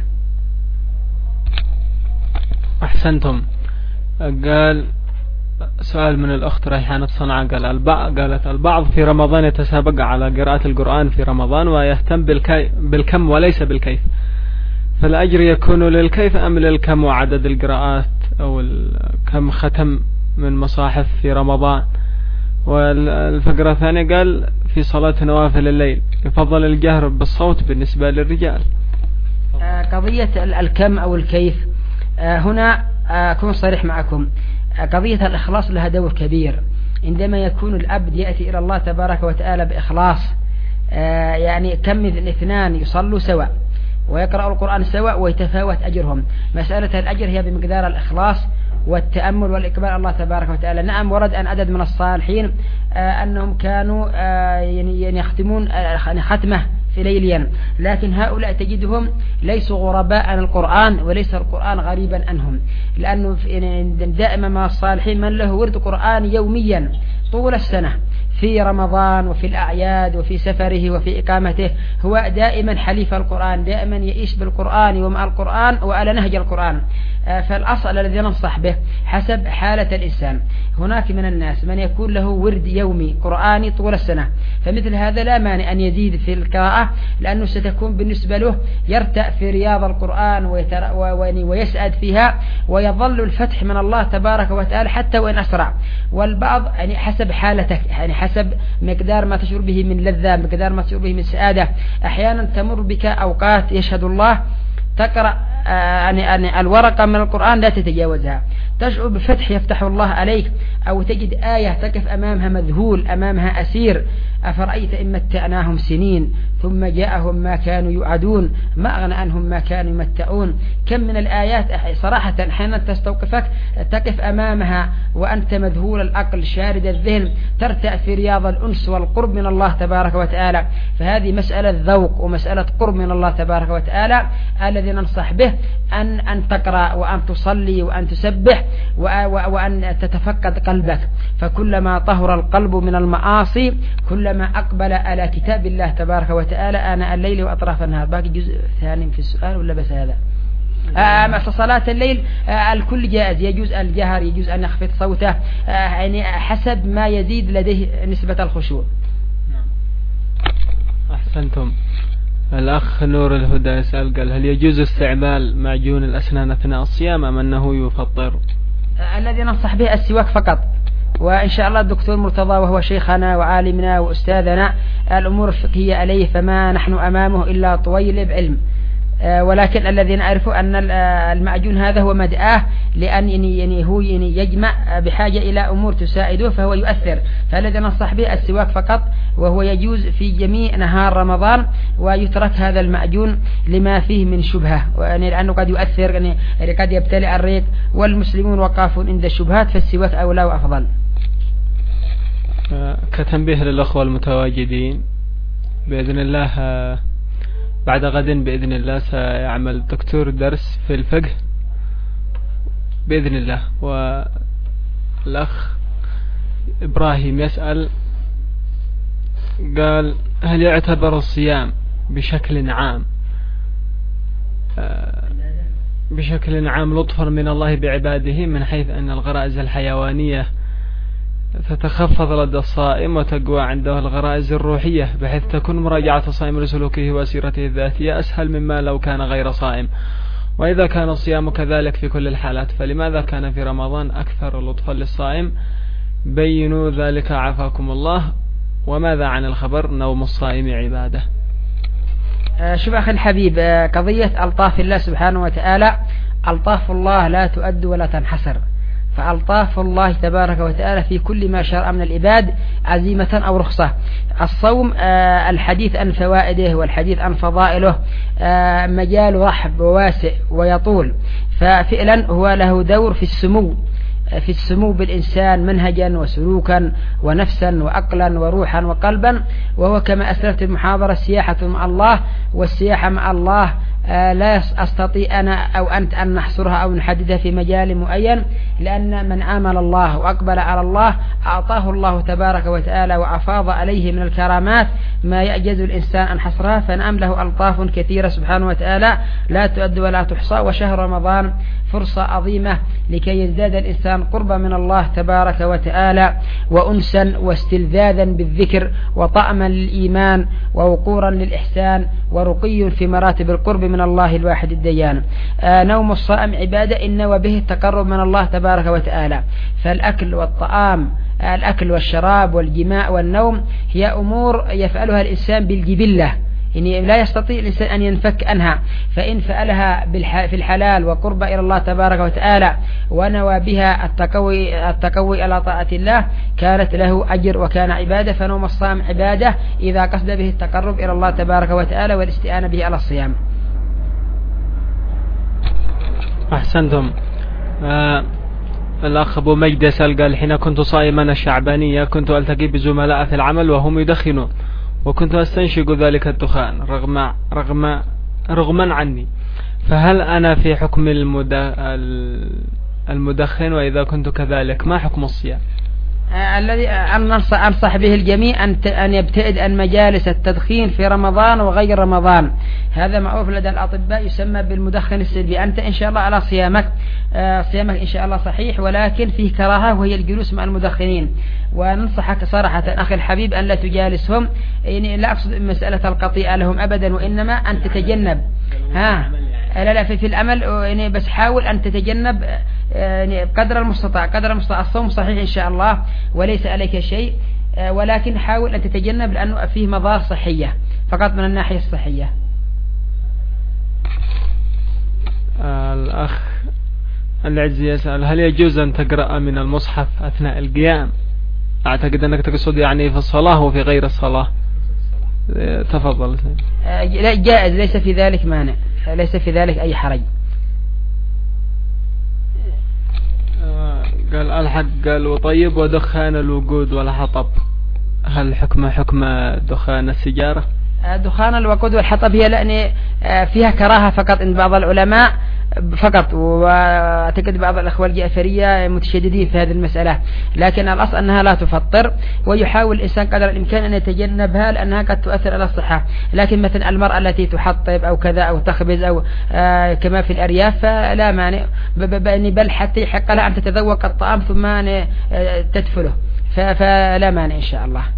Speaker 2: أحسنتم. قال سؤال من الأخت ريحانة صنعاء، قال البعض قالت البعض في رمضان يتسابق على قراءة القرآن في رمضان ويهتم بالكي بالكم وليس بالكيف، فالأجر يكون للكيف أم للكم وعدد القراءات أو كم ختم من مصاحف في رمضان؟ والفقرة الثانية قال في صلاة نوافل الليل يفضل الجهر بالصوت بالنسبة للرجال.
Speaker 1: قضية الكم أو الكيف هنا أكون صريح معكم، قضية الإخلاص لها دور كبير. عندما يكون الأبد يأتي إلى الله تبارك وتعالى بإخلاص، يعني كم من الاثنان يصلوا سواء ويقرأوا القرآن سواء ويتفاوت أجرهم. مسألة الأجر هي بمقدار الإخلاص والتأمل والإقبال الله تبارك وتعالى. نعم ورد أن عدد من الصالحين أنهم كانوا يعني يختمون ختمة في ليليا، لكن هؤلاء تجدهم ليسوا غرباء عن القرآن وليس القرآن غريبا عنهم، لأنه دائما مع الصالحين من له ورد قرآن يوميا طول السنة في رمضان وفي الأعياد وفي سفره وفي إقامته، هو دائما حليف القرآن، دائما يعيش بالقرآن ومع القرآن وعلى نهج القرآن. فالأصل الذي ننصح به حسب حالة الإنسان. هناك من الناس من يكون له ورد يومي قرآني طول السنة، فمثل هذا لا مانع أن يزيد في القراءة، لأنه ستكون بالنسبة له يرتأ في رياض القرآن ويسعد فيها ويظل الفتح من الله تبارك وتعالى حتى وإن أسرع. والبعض يعني حسب حالتك، يعني حسب مقدار ما تشعر به من لذة، مقدار ما تشعر به من سعادة. أحيانا تمر بك أوقات يشهد الله تقرأ يعني الورقة من القرآن لا تتجاوزها، تشعر بفتح يفتح الله عليك، أو تجد آية تقف أمامها مذهول أمامها أسير. أفرأيت إن متعناهم سنين ثم جاءهم ما كانوا يوعدون ما أغنى عنهم ما كانوا يمتعون. كم من الآيات صراحة أحيانا تستوقفك تقف أمامها وأنت مذهول العقل شارد الذهن، ترتأ في رياض الأنس والقرب من الله تبارك وتعالى. فهذه مسألة ذوق ومسألة قرب من الله تبارك وتعالى. الذي ننصح به أن أن تقرأ وأن تصلي وأن تسبح وأن تتفقد قلبك، فكلما طهر القلب من المعاصي كلما أقبل على كتاب الله تبارك وتعالى آناء الليل وأطراف النهار. باقي جزء ثاني في السؤال ولا بس هذا؟ آه صلاة الليل آه الكل جائز، يجوز الجهر، يجوز أن يخفض صوته، آه يعني حسب ما يزيد لديه نسبة الخشوع.
Speaker 2: أحسنتم. الأخ نور الهدى يسأل قال هل يجوز استعمال معجون الأسنان أثناء الصيام أم أنه يفطر؟
Speaker 1: آه الذي ننصح به السواك فقط، وإن شاء الله الدكتور مرتضى وهو شيخنا وعالمنا وأستاذنا الأمور الفقهية عليه، فما نحن أمامه إلا طويل بعلم. ولكن الذي نعرفه أن المعجون هذا هو مدعاه، لأن يعني هو يعني يجمع بحاجة إلى أمور تساعده فهو يؤثر. فالذي ننصح به السواك فقط، وهو يجوز في جميع نهار رمضان، ويترك هذا المعجون لما فيه من شبهة، يعني لأنه قد يؤثر، يعني قد يبتلع الريق، والمسلمون وقافون عند الشبهات، فالسواك أولى وأفضل.
Speaker 2: كتنبيه للأخوة المتواجدين، بإذن الله بعد غد بإذن الله سيعمل دكتور درس في الفقه بإذن الله. والأخ إبراهيم يسأل قال هل يعتبر الصيام بشكل عام بشكل عام لطفا من الله بعباده، من حيث أن الغرائز الحيوانية تتخفض لدى الصائم وتقوى عنده الغرائز الروحية، بحيث تكون مراجعة الصائم لسلوكه وسيرته الذاتية أسهل مما لو كان غير صائم. وإذا كان الصيام كذلك في كل الحالات، فلماذا كان في رمضان أكثر لطفا للصائم؟ بينوا ذلك عافاكم الله. وماذا عن الخبر نوم الصائم عبادة؟
Speaker 1: شوف أخي الحبيب، قضية ألطاف الله سبحانه وتعالى، ألطاف الله لا تؤد ولا تنحصر، فألطاف الله تبارك وتعالى في كل ما شرع من العباد عزيمة أو رخصة. الصوم الحديث عن فوائده والحديث عن فضائله مجال رحب وواسع ويطول، ففعلا هو له دور في السمو في السمو بالإنسان منهجا وسلوكا ونفسا وأقلا وروحا وقلبا، وهو كما أسلفت المحاضرة سياحة مع الله، والسياحة مع الله لا أستطيع أنا أو أنت أن نحصرها أو نحددها في مجال معين، لأن من عامل الله وأقبل على الله أعطاه الله تبارك وتعالى وأفاض عليه من الكرامات ما يعجز الإنسان أن حصرها، فنعم له ألطاف كثيرة سبحانه وتعالى لا تؤد ولا تحصى. وشهر رمضان فرصة عظيمة لكي يزداد الإنسان قربا من الله تبارك وتعالى، وأنسا واستلذاذا بالذكر، وطعما للإيمان، ووقورا للإحسان، ورقي في مراتب القرب من الله الواحد الديان. آه نوم الصائم عبادة إن وبه التقرب من الله تبارك وتعالى. فالأكل والطعام، الأكل والشراب والجماع والنوم هي أمور يفعلها الإنسان بالجبلة، يعني لا يستطيع الإنسان أن ينفك عنها، فإن فعلها في الحلال وقرب إلى الله تبارك وتعالى ونوى بها التقوي, التقوي على طاعة الله كانت له أجر وكان عبادة. فنوم الصائم عبادة إذا قصد به التقرب إلى الله تبارك وتعالى والاستعانة به على الصيام.
Speaker 2: أحسنتم. آه الأخ أبو مجد يسأل قال: حين كنت صائما الشعبانية كنت ألتقي بزملاء في العمل وهم يدخنون، وكنت أستنشق ذلك الدخان رغم رغم رغما عني، فهل أنا في حكم المدخن؟ وإذا كنت كذلك ما حكم الصيام؟
Speaker 1: الذي أنصح به الجميع أن يبتعد عن مجالس التدخين في رمضان وغير رمضان، هذا معروف لدى الأطباء يسمى بالمدخن السلبي. أنت إن شاء الله على صيامك، صيامك إن شاء الله صحيح، ولكن فيه كراهة وهي الجلوس مع المدخنين، وننصحك صراحة أخي الحبيب أن لا تجالسهم، يعني لا أقصد مسألة القطيئة لهم أبدا، وإنما أن تتجنب ها لا لا في, في الأمل، يعني بس حاول أن تتجنب يعني قدر المستطاع قدر المستطاع. الصوم صحيح إن شاء الله وليس عليك شيء، ولكن حاول أن تتجنب لأنه فيه مضار صحية فقط من الناحية الصحية.
Speaker 2: الأخ العزي يسأل: هل يجوز أن تقرأ من المصحف أثناء القيام؟ أعتقد أنك تقصد يعني في الصلاة وفي غير الصلاة. تفضل.
Speaker 1: لا جائز، ليس في ذلك مانع، ليس في ذلك أي حرج.
Speaker 2: قال الحق قال: وطيب ودخان الوقود والحطب، هل حكم حكم دخان السيجارة؟
Speaker 1: دخان الوقود والحطب هي لأن فيها كراهة فقط عند بعض العلماء فقط، وأعتقد بعض الأخوة الجعفرية متشددين في هذه المسألة، لكن الأصل أنها لا تفطر، ويحاول الإنسان قدر الإمكان أن يتجنبها لأنها قد تؤثر على الصحة. لكن مثلا المرأة التي تحطب أو كذا أو تخبز أو آه كما في الأرياف فلا مانع، بل حتى يحق لها أن تتذوق الطعام ثم آه تدفله، فلا مانع إن شاء الله.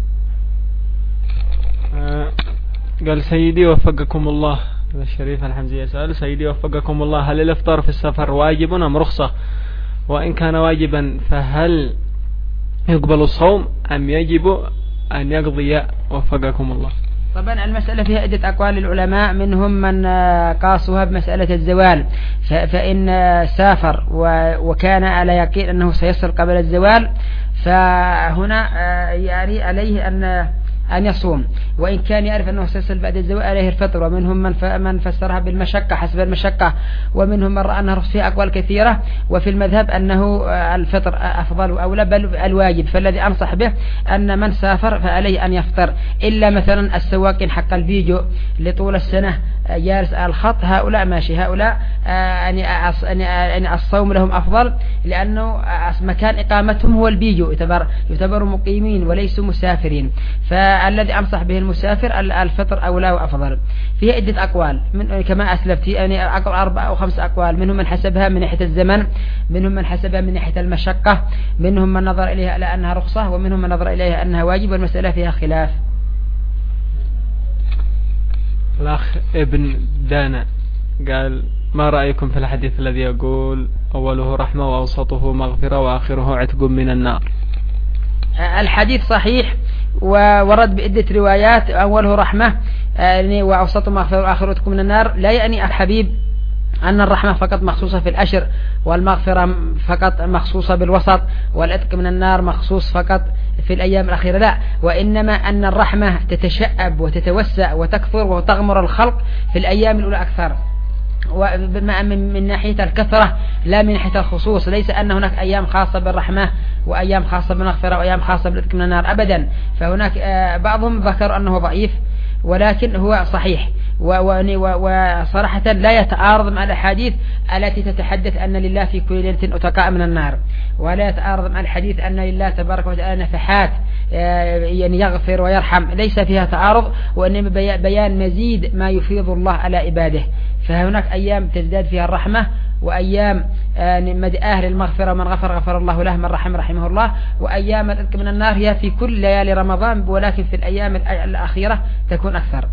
Speaker 2: آه قال: سيدي وفقكم الله، الشريف الحمزي يسأل: سيدي وفقكم الله، هل الإفطار في السفر واجب أم رخصة؟ وإن كان واجبا فهل يقبل الصوم أم يجب أن يقضي وفقكم الله؟
Speaker 1: طبعا المسألة فيها عدة أقوال للعلماء، منهم من قاسوها بمسألة الزوال، فإن سافر وكان على يقين أنه سيصل قبل الزوال فهنا يعني عليه أن أن يصوم، وإن كان يعرف أنه سيصل بعد الزوال عليه الفطر. ومنهم من من فسرها بالمشقة حسب المشقة، ومنهم من رأى أنها فيها أقوال كثيرة، وفي المذهب أنه الفطر أفضل وأولى بل الواجب. فالذي أنصح به أن من سافر فعليه أن يفطر، إلا مثلا السواقين حق الفيديو لطول السنة جالس على الخط، هؤلاء ماشي، هؤلاء يعني الصوم لهم أفضل، لأنه مكان إقامتهم هو البيجو، يعتبر يعتبروا مقيمين وليسوا مسافرين. ف فالذي أنصح به المسافر الفطر أولى وأفضل. فيها عدة أقوال من كما أسلفت، يعني أربع أو خمس أقوال، منهم من حسبها من ناحية الزمن، منهم من حسبها من ناحية المشقة، منهم من نظر إليها على أنها رخصة، ومنهم من نظر إليها أنها واجب، والمسألة فيها خلاف.
Speaker 2: الأخ ابن دانا قال: ما رأيكم في الحديث الذي يقول أوله رحمة وأوسطه مغفرة وآخره عتق من النار؟
Speaker 1: الحديث صحيح وورد بعدة روايات، أوله رحمة وأوسطه مغفرة وآخره عتق من النار. لا يعني الحبيب أن الرحمة فقط مخصوصة في الأشر، والمغفرة فقط مخصوصة بالوسط، والعتق من النار مخصوص فقط في الأيام الأخيرة، لا، وإنما أن الرحمة تتشأب وتتوسع وتكثر وتغمر الخلق في الأيام الأولى أكثر، ومن ناحية الكثرة لا من ناحية الخصوص. ليس أن هناك أيام خاصة بالرحمة وأيام خاصة بالمغفرة وأيام خاصة بالعتق من النار أبدا. فهناك بعضهم ذكر أنه ضعيف، ولكن هو صحيح، وصراحة لا يتعارض مع الأحاديث التي تتحدث أن لله في كل ليلة أتقاء من النار، ولا يتعارض مع الحديث أن لله تبارك وتعالى نفحات يعني يغفر ويرحم، ليس فيها تعارض، وإنما بيان مزيد ما يفيض الله على عباده. فهناك أيام تزداد فيها الرحمة، وأيام مدآه للمغفرة، من غفر غفر الله له، من رحم رحمه الله. وأيام العتق من النار هي في كل ليالي رمضان، ولكن في الأيام الأخيرة تكون أكثر.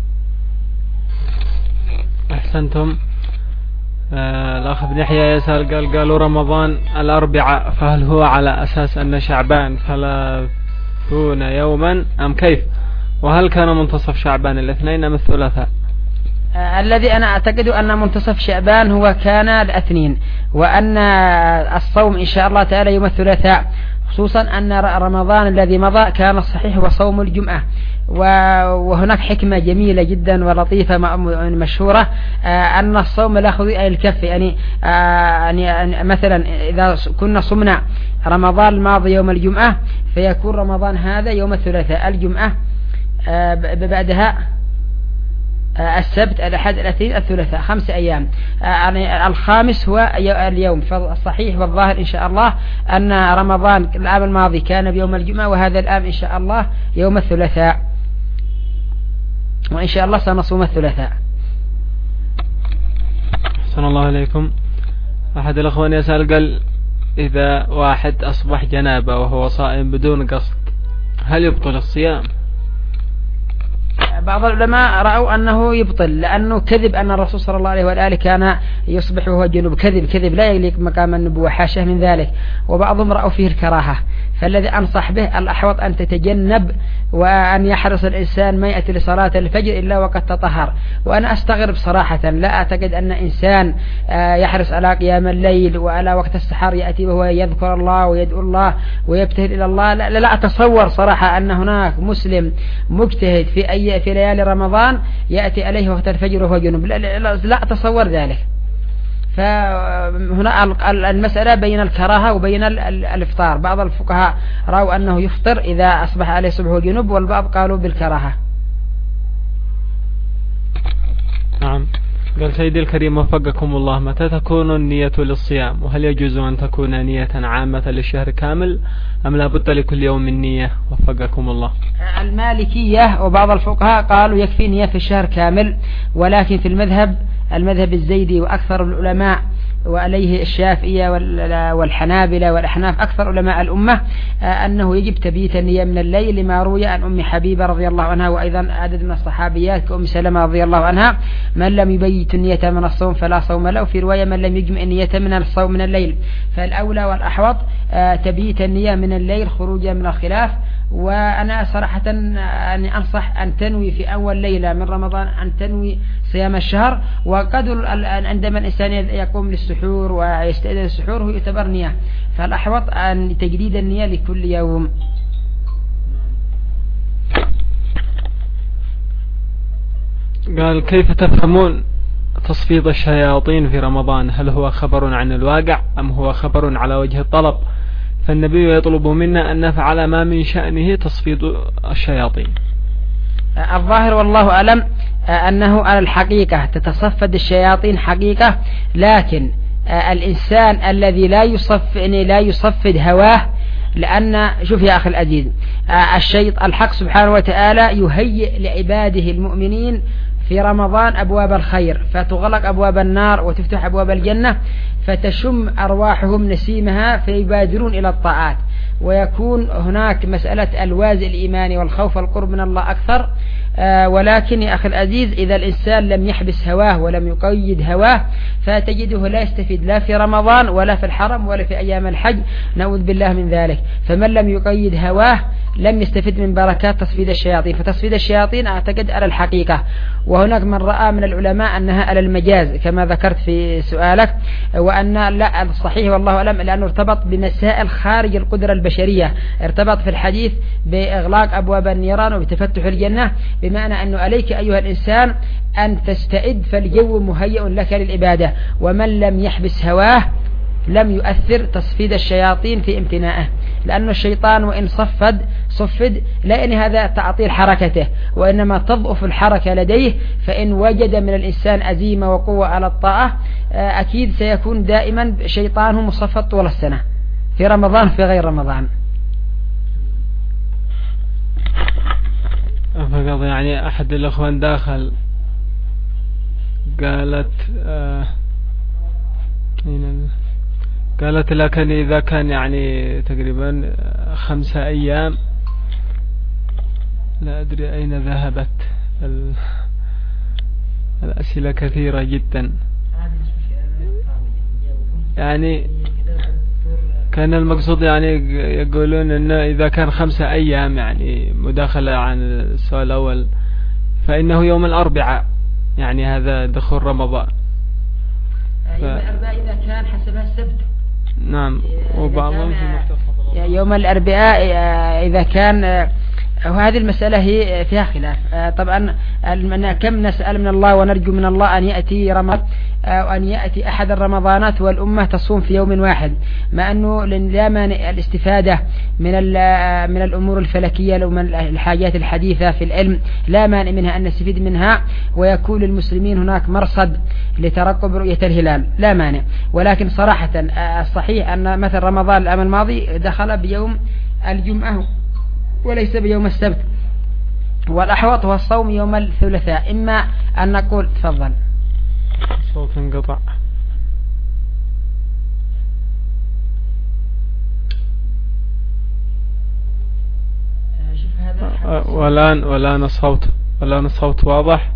Speaker 2: أحسنتم. آه الأخ ابن يحيى يسأل قال: قالوا رمضان الأربعاء، فهل هو على أساس أن شعبان ثلاثون يوما أم كيف؟ وهل كان منتصف شعبان الاثنين أم الثلاثاء؟
Speaker 1: آه الذي أنا أعتقد أن منتصف شعبان هو كان الاثنين، وأن الصوم إن شاء الله تعالى يوم الثلاثاء، خصوصا أن رمضان الذي مضى كان الصحيح وصوم الجمعة. وهناك حكمة جميلة جدا ولطيفة مشهورة، أن الصوم لا خذ الكف، يعني يعني مثلا إذا كنا صمنا رمضان الماضي يوم الجمعة، فيكون رمضان هذا يوم الثلاثاء، الجمعة بعدها السبت، الأحد، الاثنين، الثلاثاء، خمس أيام. يعني الخامس هو اليوم. فالصحيح والظاهر إن شاء الله أن رمضان العام الماضي كان بيوم الجمعة، وهذا العام إن شاء الله يوم الثلاثاء، وإن شاء الله سنصوم الثلاثاء.
Speaker 2: أحسن الله إليكم. أحد الأخوان يسأل قال: إذا واحد أصبح جنابة وهو صائم بدون قصد، هل يبطل الصيام؟
Speaker 1: بعض العلماء رأوا أنه يبطل، لأنه كذب أن الرسول صلى الله عليه وآله كان يصبح وهو جنوب، كذب كذب لا يليق مقام النبوة، حاشاه من ذلك. وبعضهم رأوا فيه الكراهة. فالذي أنصح به الأحوط أن تتجنب، وأن يحرص الإنسان ما يأتي لصلاة الفجر إلا وقد تطهر. وأنا أستغرب صراحة، لا أعتقد أن إنسان يحرص على قيام الليل وعلى وقت السحر يأتي وهو يذكر الله ويدعو الله ويبتهل إلى الله. لا, لا أتصور صراحة أن هناك مسلم مجتهد في أي في ليالي رمضان يأتي عليه وقت الفجر وهو جنوب، لا, لا, لا أتصور ذلك. فهنا المسألة بين الكراهة وبين الإفطار. بعض الفقهاء رأوا أنه يفطر إذا أصبح عليه صبح وجنوب، والبعض قالوا بالكراهة.
Speaker 2: نعم. قال: سيدي الكريم وفقكم الله، متى تكون النية للصيام؟ وهل يجوز أن تكون نية عامة للشهر كامل أم لا بد لكل يوم النية؟ وفقكم الله.
Speaker 1: المالكية وبعض الفقهاء قالوا يكفي نية في الشهر كامل، ولكن في المذهب المذهب الزيدي وأكثر العلماء، وعليه الشافعية والحنابلة والأحناف، أكثر علماء الأمة، أنه يجب تبييت النية من الليل، لما روي عن أم حبيبة رضي الله عنها، وأيضا عدد من الصحابيات كأم سلمة رضي الله عنها: من لم يبيت النية من الصوم فلا صوم له. في رواية: من لم يجمع النية من الصوم من الليل. فالأولى والأحوط تبييت النية من الليل خروجا من الخلاف. وأنا صراحة أني أنصح أن تنوي في أول ليلة من رمضان أن تنوي صيام الشهر، وقدر عندما الإنسان يقوم للسحور ويستعد للسحور هو يعتبر نية. فالأحوط أن تجديد النية لكل يوم.
Speaker 2: قال: كيف تفهمون تصفيد الشياطين في رمضان؟ هل هو خبر عن الواقع أم هو خبر على وجه الطلب؟ فالنبي يطلب منا أن نفعل ما من شأنه تصفيد الشياطين.
Speaker 1: الظاهر والله أعلم أنه على الحقيقة تتصفد الشياطين حقيقة، لكن الإنسان الذي لا يصفد لا يصفد هواه لأن شوف يا أخي العزيز، الشيط الحق سبحانه وتعالى يهيئ لعباده المؤمنين في رمضان أبواب الخير، فتغلق أبواب النار وتفتح أبواب الجنة، فتشم أرواحهم نسيمها فيبادرون إلى الطاعات، ويكون هناك مسألة الوازع الإيماني والخوف والقرب من الله أكثر. آه ولكن يا أخي العزيز، إذا الإنسان لم يحبس هواه ولم يقيد هواه فتجده لا يستفيد لا في رمضان ولا في الحرم ولا في أيام الحج، نعوذ بالله من ذلك. فمن لم يقيد هواه لم يستفيد من بركات تصفيد الشياطين. فتصفيد الشياطين أعتقد على الحقيقة، وهناك من رأى من العلماء أنها على المجاز كما ذكرت في سؤالك، وأن لا الصحيح والله أعلم لأنه ارتبط بمسائل خارج القدرة البشرية، ارتبط في الحديث بإغلاق أبواب النيران وبتفتح الجنة، بمعنى أنه عليك أيها الإنسان أن تستعد، فالجو مهيئ لك للعبادة. ومن لم يحبس هواه لم يؤثر تصفيد الشياطين في امتناعه، لأن الشيطان وإن صفد صفد لا يعني هذا تعطيل حركته، وإنما تضعف الحركة لديه. فإن وجد من الإنسان عزيمة وقوة على الطاعة أكيد سيكون دائما شيطانه مصفد طول السنة، في رمضان في غير رمضان.
Speaker 2: فقط يعني أحد الأخوان داخل قالت آه قالت لكن إذا كان يعني تقريبا خمسة أيام، لا أدري أين ذهبت الأسئلة كثيرة جدا. يعني كان المقصود يعني يقولون أنه إذا كان خمسة أيام يعني مداخلة عن السؤال الأول، فإنه يوم الأربعاء يعني هذا دخول رمضان.
Speaker 1: ف... يوم الأربعاء إذا كان حسبها السبت.
Speaker 2: نعم، وبعضهم في مختصر
Speaker 1: يوم الأربعاء إذا كان، وهذه المسألة هي فيها خلاف. طبعا كم نسأل من الله ونرجو من الله أن يأتي رمضان أو أن يأتي أحد الرمضانات والأمة تصوم في يوم واحد، مع أنه لا مانع الاستفادة من من الأمور الفلكية ومن الحاجات الحديثة في العلم، لا مانع منها أن نستفيد منها، ويكون للمسلمين هناك مرصد لترقب رؤية الهلال، لا مانع. ولكن صراحة الصحيح أن مثل رمضان العام الماضي دخل بيوم الجمعة وليس بيوم السبت، والأحوط هو الصوم يوم الثلاثاء. إما أن نقول تفضل.
Speaker 2: صوت انقطع. والآن والآن الصوت والآن الصوت واضح.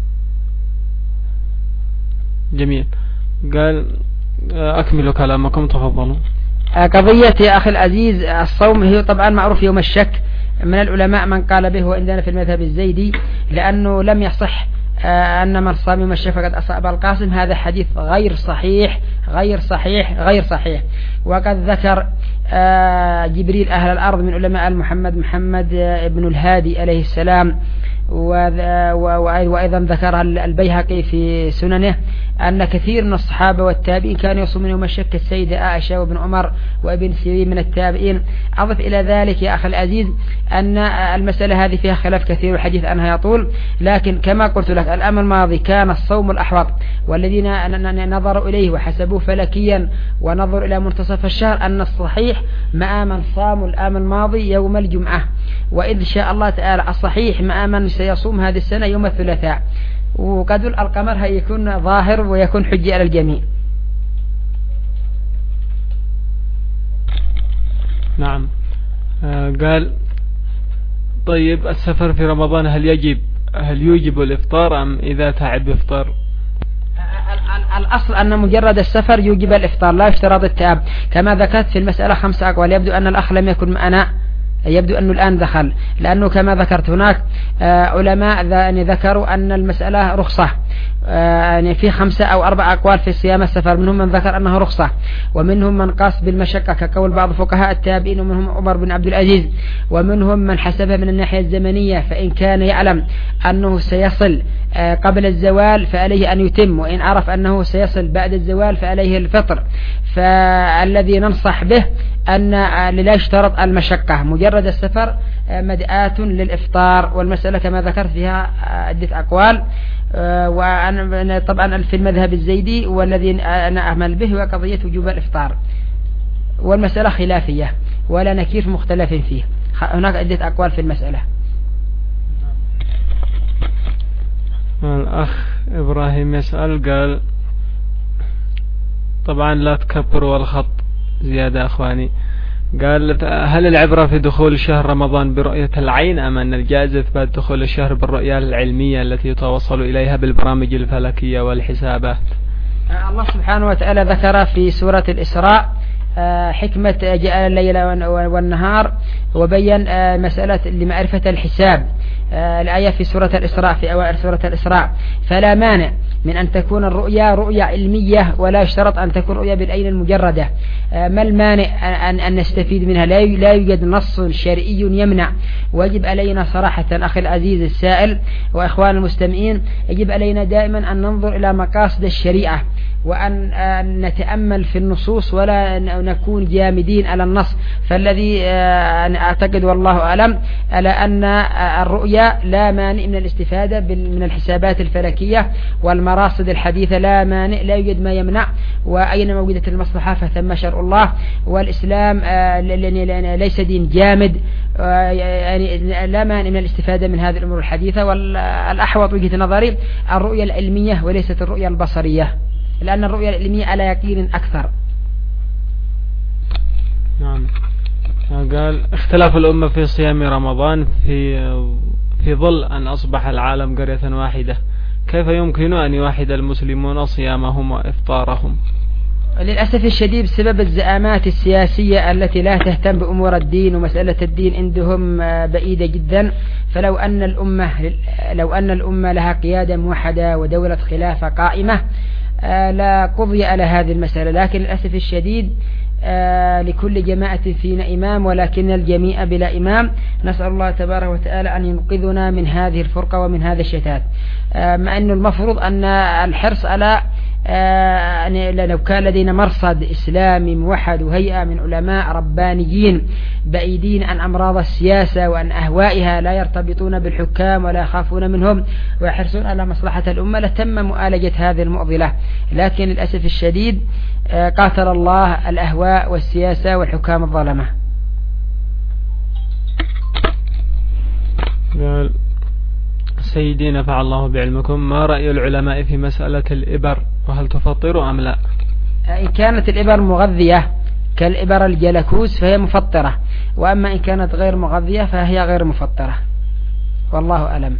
Speaker 2: جميل. قال أكملوا كلامكم تفضلوا.
Speaker 1: قضية يا أخي العزيز الصوم هي طبعا معروف يوم الشك، من العلماء من قال به وعندنا في المذهب الزيدي، لأنه لم يصح أن من صام يوم الشك فقد أصاب القاسم، هذا حديث غير صحيح غير صحيح غير صحيح. وقد ذكر جبريل أهل الأرض من علماء محمد محمد ابن الهادي عليه السلام، وأيضا ذكر البيهقي في سننه أن كثير من الصحابة والتابعين كانوا يصومون يوم الشك، السيدة عائشة وابن عمر وابن سيرين من التابعين. أضف إلى ذلك يا أخي العزيز أن المسألة هذه فيها خلاف كثير والحديث عنها يطول، لكن كما قلت لك الأمر الماضي كان الصوم الأحوط، والذين نظروا إليه وحسبوه فلكيا ونظروا إلى منتصف الشهر أن الصحيح مع من صاموا العام الماضي يوم الجمعة، وإذ شاء الله تعالى الصحيح مع من سيصوم هذه السنة يوم الثلاثاء، وقد القمر هيكون ظاهر ويكون حجة على الجميع.
Speaker 2: نعم. آه قال طيب السفر في رمضان هل يجب هل يوجب الإفطار أم إذا تعب يفطر؟
Speaker 1: الأصل أن مجرد السفر يوجب الإفطار، لا يشترط التعب، كما ذكرت في المسألة خمسة أقوال. يبدو أن الأخ لم يكن معنا، يبدو أنه الآن دخل، لأنه كما ذكرت هناك علماء يعني ذكروا أن المسألة رخصة، يعني في خمسة أو أربع أقوال في صيام السفر، منهم من ذكر أنها رخصة، ومنهم من قاس بالمشقة كقول بعض فقهاء التابعين، ومنهم عمر بن عبد العزيز، ومنهم من حسبها من الناحية الزمنية، فإن كان يعلم أنه سيصل قبل الزوال فعليه أن يتم، وإن عرف أنه سيصل بعد الزوال فعليه الفطر. فالذي ننصح به أن لا يشترط المشقة، مجرد السفر مدعاة للإفطار، والمسألة كما ذكرت فيها عدة أقوال، وأنا طبعا في المذهب الزيدي والذي أنا أعمل به هو قضية وجوب الإفطار، والمسألة خلافية. ولا نكير مختلف فيه. هناك عدة أقوال في المسألة.
Speaker 2: الأخ إبراهيم يسأل قال طبعا لا تكبروا الخط زيادة أخواني، قال هل العبرة في دخول شهر رمضان برؤية العين أم أن الجائز إثبات دخول الشهر بالرؤية العلمية التي يتوصل إليها بالبرامج الفلكية والحسابات؟
Speaker 1: الله سبحانه وتعالى ذكر في سورة الإسراء حكمة جعل الليل والنهار وبين مسألة لمعرفة الحساب. الآية في سورة الإسراء في أوائل سورة الإسراء: فلا مانع من أن تكون الرؤيا رؤيا علمية ولا يشترط أن تكون رؤيا بالعين المجردة. ما المانع أن, أن نستفيد منها؟ لا يوجد نص شرعي يمنع، ويجب علينا صراحة أخي العزيز السائل وإخوان المستمعين، يجب علينا دائما أن ننظر إلى مقاصد الشريعة وأن نتأمل في النصوص ولا نكون جامدين على النص. فالذي أعتقد والله أعلم على أن الرؤيا لا مانع من الاستفادة من الحسابات الفلكية والمراصد الحديثة، لا مانع، لا يوجد ما يمنع، وأين موجودة المصلحة فثم شرع الله. والإسلام ليس دين جامد، يعني لا مانع من الاستفادة من هذه الأمور الحديثة. والأحوط وجهة نظري الرؤيا العلمية وليست الرؤيا البصرية، لأن الرؤيا العلمية على يقين أكثر.
Speaker 2: نعم. قال اختلاف الأمة في صيام رمضان في في ظل أن أصبح العالم قرية واحدة، كيف يمكن أن يوحد المسلمون صيامهم وإفطارهم؟
Speaker 1: للأسف الشديد بسبب الزعامات السياسية التي لا تهتم بأمور الدين، ومسألة الدين عندهم بعيدة جدا. فلو أن الأمة لو أن الأمة لها قيادة موحدة ودولة خلافة قائمة لا قضي على هذه المسألة، لكن للأسف الشديد لكل جماعة فينا إمام ولكن الجميع بلا إمام. نسأل الله تبارك وتعالى أن ينقذنا من هذه الفرقة ومن هذا الشتات، مع أنه المفروض أن الحرص على لو كان لدينا مرصد إسلامي موحد وهيئة من علماء ربانيين بعيدين عن أمراض السياسة وعن أهوائها، لا يرتبطون بالحكام ولا يخافون منهم ويحرصون على مصلحة الأمة، لتم معالجة هذه المعضلة. لكن للأسف الشديد قاتل الله الأهواء والسياسة والحكام الظلمة.
Speaker 2: قال سيدي نفع الله بعلمكم، ما رأي العلماء في مسألة الإبر، وهل تفطر أم لا؟
Speaker 1: إن كانت الإبر مغذية كالإبر الجلكوز فهي مفطرة، وأما إن كانت غير مغذية فهي غير مفطرة، والله أعلم.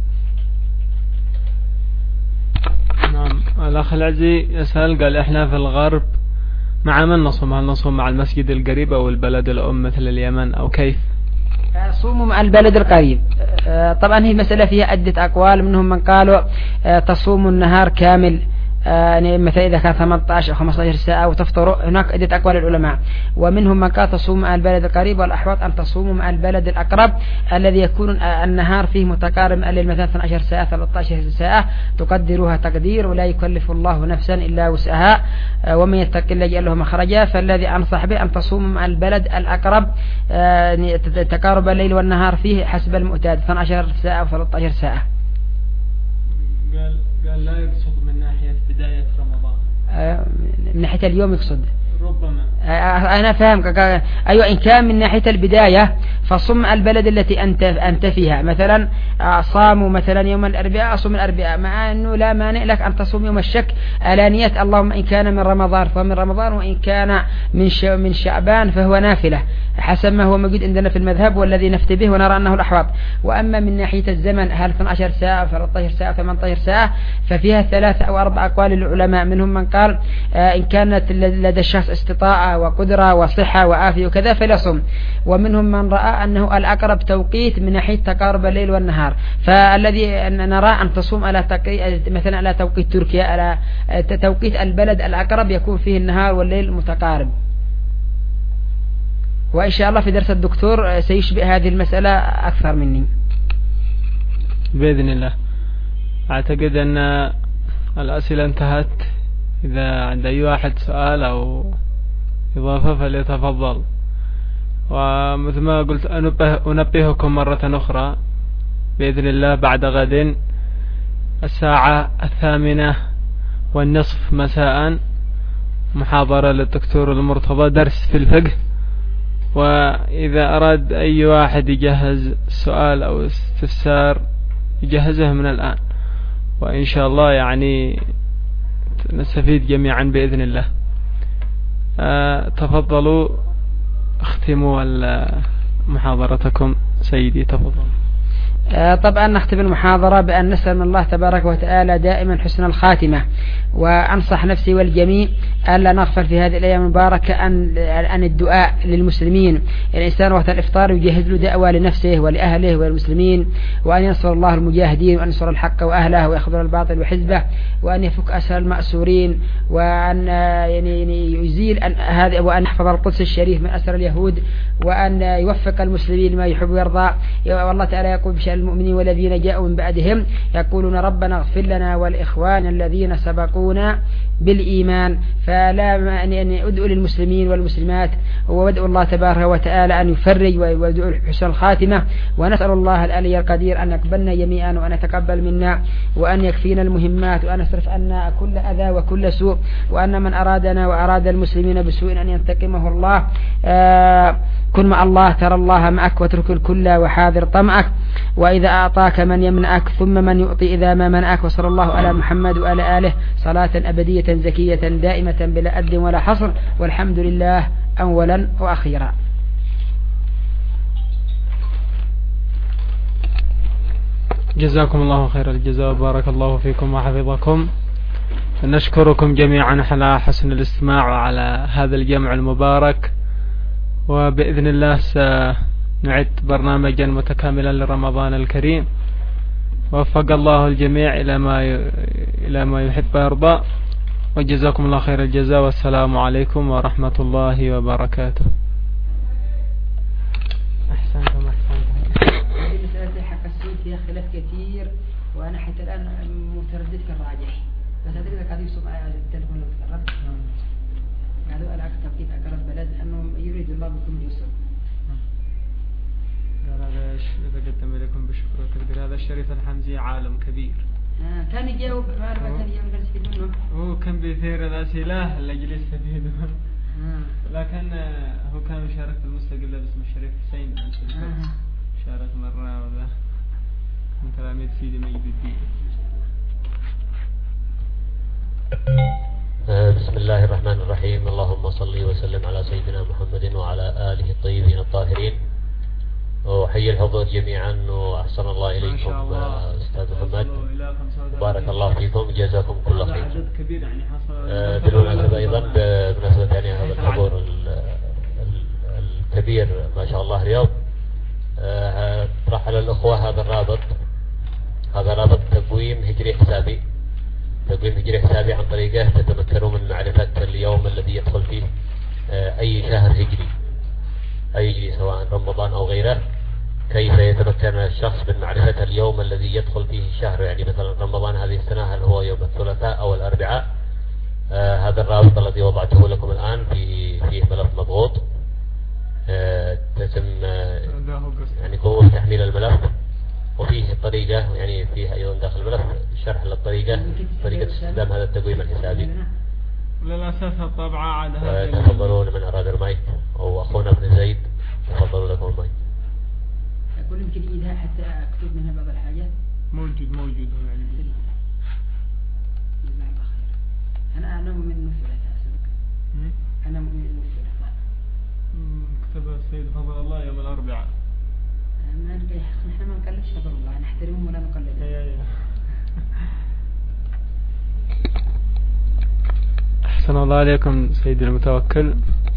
Speaker 2: نعم. الأخ العزي يسأل قال إحنا في الغرب مع من نصوم؟ هل نصوم مع المسجد القريب أو البلد الأم مثل اليمن أو كيف؟
Speaker 1: صوموا مع البلد القريب. طبعا هي مسألة فيها عدة أقوال، منهم من قالوا تصوم النهار كامل، يعني مثلا إذا كان ثمانية عشر أو خمسة عشر ساعة وتفطروا، هناك عدة أقوال العلماء. ومنهم من قال تصوم مع البلد القريب، والأحوط أن تصوموا مع البلد الأقرب الذي يكون النهار فيه متقارب، مثلا اثنتي عشرة ساعة ثلاثة عشر ساعة تقدروها تقدير، ولا يكلف الله نفسا إلا وسعها، ومن يتق الله يجعل له مخرجا. فالذي أنصح به أن تصوموا مع البلد الأقرب، تقارب الليل والنهار فيه حسب المعتاد اثنتي عشرة ساعة أو ثلاثة عشر ساعة.
Speaker 2: قال قال لا يقصد من ناحية بداية رمضان،
Speaker 1: من ناحية اليوم يقصد
Speaker 2: ربما.
Speaker 1: أنا فاهم. أيوة، إن كان من ناحية البداية فصم البلد التي أنت أنت فيها، مثلا صاموا مثلا يوم الأربعاء أصوم الأربعاء، مع أنه لا مانع لك أن تصوم يوم الشك على نية اللهم إن كان من رمضان فهو من رمضان، وإن كان من من شعبان فهو نافلة، حسب ما هو موجود عندنا في المذهب والذي نفتي به ونرى أنه الأحوط. وأما من ناحية الزمن هل اثنتي عشرة ساعة أو ثلاثة عشر ساعة أو ثمانية عشر ساعة، ففيها ثلاثة أو أربع أقوال للعلماء. منهم من قال إن كانت لدى الشخص استطاعة وقدرة وصحة وعافية وكذا فليصم، ومنهم من رأى أنه الأقرب توقيت من ناحية تقارب الليل والنهار، فالذي نرى أن تصوم على مثلا على توقيت تركيا، على توقيت البلد الأقرب يكون فيه النهار والليل متقارب. وإن شاء الله في درس الدكتور سيشبه هذه المسألة أكثر مني
Speaker 2: بإذن الله. أعتقد أن الأسئلة انتهت. إذا عند أي واحد سؤال أو إضافة فليتفضل. ومثل ما قلت أنبه أنبهكم مرة أخرى بإذن الله بعد غد الساعة الثامنة والنصف مساء محاضرة للدكتور المرتضى، درس في الفقه، وإذا أراد أي واحد يجهز سؤال أو استفسار يجهزه من الآن، وإن شاء الله يعني نستفيد جميعا بإذن الله. أه تفضلوا اختموا محاضرتكم سيدي، تفضل.
Speaker 1: طبعا نختم المحاضرة بأن نسأل من الله تبارك وتعالى دائما حسن الخاتمة، وأنصح نفسي والجميع ألا نغفل في هذه الأيام المباركة أن أن الدعاء للمسلمين. الإنسان وقت الإفطار يجهز له دعوة لنفسه ولأهله وللمسلمين، وأن ينصر الله المجاهدين، وأن ينصر الحق وأهله، ويخذل الباطل وحزبه، وأن يفك أسر المأسورين، وأن يعني يزيل أن هذا، وأن يحفظ القدس الشريف من أسر اليهود، وأن يوفق المسلمين ما يحب ويرضى. والله تعالى يقول بشأن المؤمنين والذين جاءوا من بعدهم يقولون ربنا اغفر لنا والإخوان الذين سبقونا بالإيمان. فلا يعني أدعو للمسلمين والمسلمات، وادعو الله تبارك وتعالى أن يفرج ويدعو حسن الخاتمة، ونسأل الله العلي القدير أن يقبلنا جميعا وأن يتقبل منا، وأن يكفينا المهمات، وأن يصرف عنا كل أذى وكل سوء، وأن من أرادنا وأراد المسلمين بسوء أن ينتقمه الله. آه كن مع الله ترى الله معك، واترك الكل وحاذر طمعك، وإذا أعطاك من يمنعك ثم من يعطي إذا ما منعك. وصلى الله على محمد وعلى آله صلاة أبدية زكية دائمة بلا أد ولا حصر، والحمد لله أولا وأخيرا.
Speaker 2: جزاكم الله خير الجزاء، وبارك الله فيكم وحفظكم. نشكركم جميعا على حسن الاستماع وعلى هذا الجمع المبارك، وبإذن الله سنعد برنامجا متكاملا لرمضان الكريم. وفق الله الجميع إلى ما إلى ما يحب ويرضى، وجزاكم الله خير الجزاء، والسلام عليكم ورحمة الله وبركاته.
Speaker 1: أحسنتم أحسنتم. هذه مسألة حق السود فيها خلاف كثير، وأنا حتى الآن متردد كالراجح، بس هذا قاعد يوصل معي على التليفون لو تقرب قالوا أنا أكتب كيف أقرب بلد أنه يريد الله بكم اليسر.
Speaker 2: قال هذا يتقدم إليكم بالشكر والتقدير. هذا الشريف الحمزي عالم كبير.
Speaker 1: آه كان يجاوب ما كان يوم كان يستفيد منه.
Speaker 2: هو كان بيثير الأسئلة اللي يجلس يستفيد منه. لكن هو كان يشارك في المستقلة باسم الشريف حسين. آه. شارك مرة وذا من تلاميذ سيدي مجد الدين.
Speaker 3: بسم الله الرحمن الرحيم. اللهم صل وسلم على سيدنا محمد وعلى آله الطيبين الطاهرين. وحي الحضور جميعا، وأحسن الله إليكم أستاذ محمد، بارك الله فيكم، جزاكم كل خير. بالمناسبة أيضا بمناسبة يعني هذا الحضور الكبير ما شاء الله اليوم، رحل الأخوة هذا الرابط، هذا رابط تقويم هجري حسابي، تقويم هجري حسابي عن طريقه تتمكنوا من معرفة اليوم الذي يدخل فيه أي شهر هجري، أي هجري سواء رمضان أو غيره، كيف يتمكن الشخص من معرفة اليوم الذي يدخل فيه الشهر. يعني مثلا رمضان هذه السنة هل هو يوم الثلاثاء أو الأربعاء. آه هذا الرابط الذي وضعته لكم الآن في فيه ملف مضغوط، آه تتم آه يعني قوة تحميل الملف، وفيه طريقة يعني فيه أيضا داخل الملف شرح للطريقة طريقة استخدام هذا التقويم الحسابي.
Speaker 2: للأسف الطبعة على هذا.
Speaker 3: تفضلون من أراد المايك، أو أخونا ابن زيد تفضلوا لكم المايك.
Speaker 1: أقول يمكن إيدها حتى أكتب منها بعض الحاجات.
Speaker 2: موجود موجود هو يعني.
Speaker 1: جزاك الله خير. أنا أنا مؤمن إنه ثلاثة. أنا مؤمن إنه ثلاثة.
Speaker 2: كتب السيد فضل الله يوم الأربعاء.
Speaker 1: ما نقول نحن ما نقلدش فضل الله، نحترمهم ولا نقلدهم.
Speaker 2: يا يا. أحسن الله عليكم سيدي المتوكل.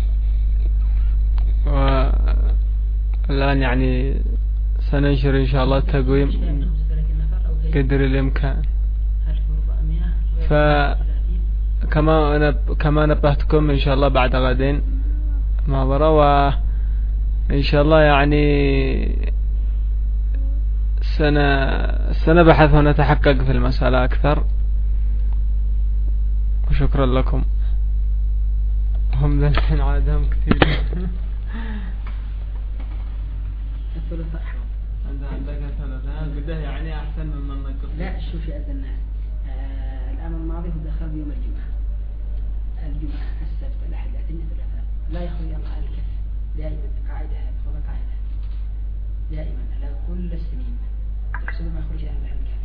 Speaker 2: والآن يعني سننشر إن شاء الله التقويم قدر الإمكان. فكما كما نبهتكم إن شاء الله بعد غدين محاضرة، وإن شاء الله يعني سنة سنبحث ونتحقق في المسألة أكثر. وشكرا لكم. هم الحين عادهم كثير.
Speaker 1: الثلاثاء
Speaker 2: عندها عندك ثلاثاء قده يعني أحسن من من نقص.
Speaker 1: لا شوفي أذن الناس آه العام الماضي هو دخل بيوم الجمعة، الجمعة السبت الأحد الاثنين الثلاثاء، لا يخرج الله على الكف دائما قاعدة خذ قاعدة دائما على كل السنين تحسب ما يخرج أهل الكهف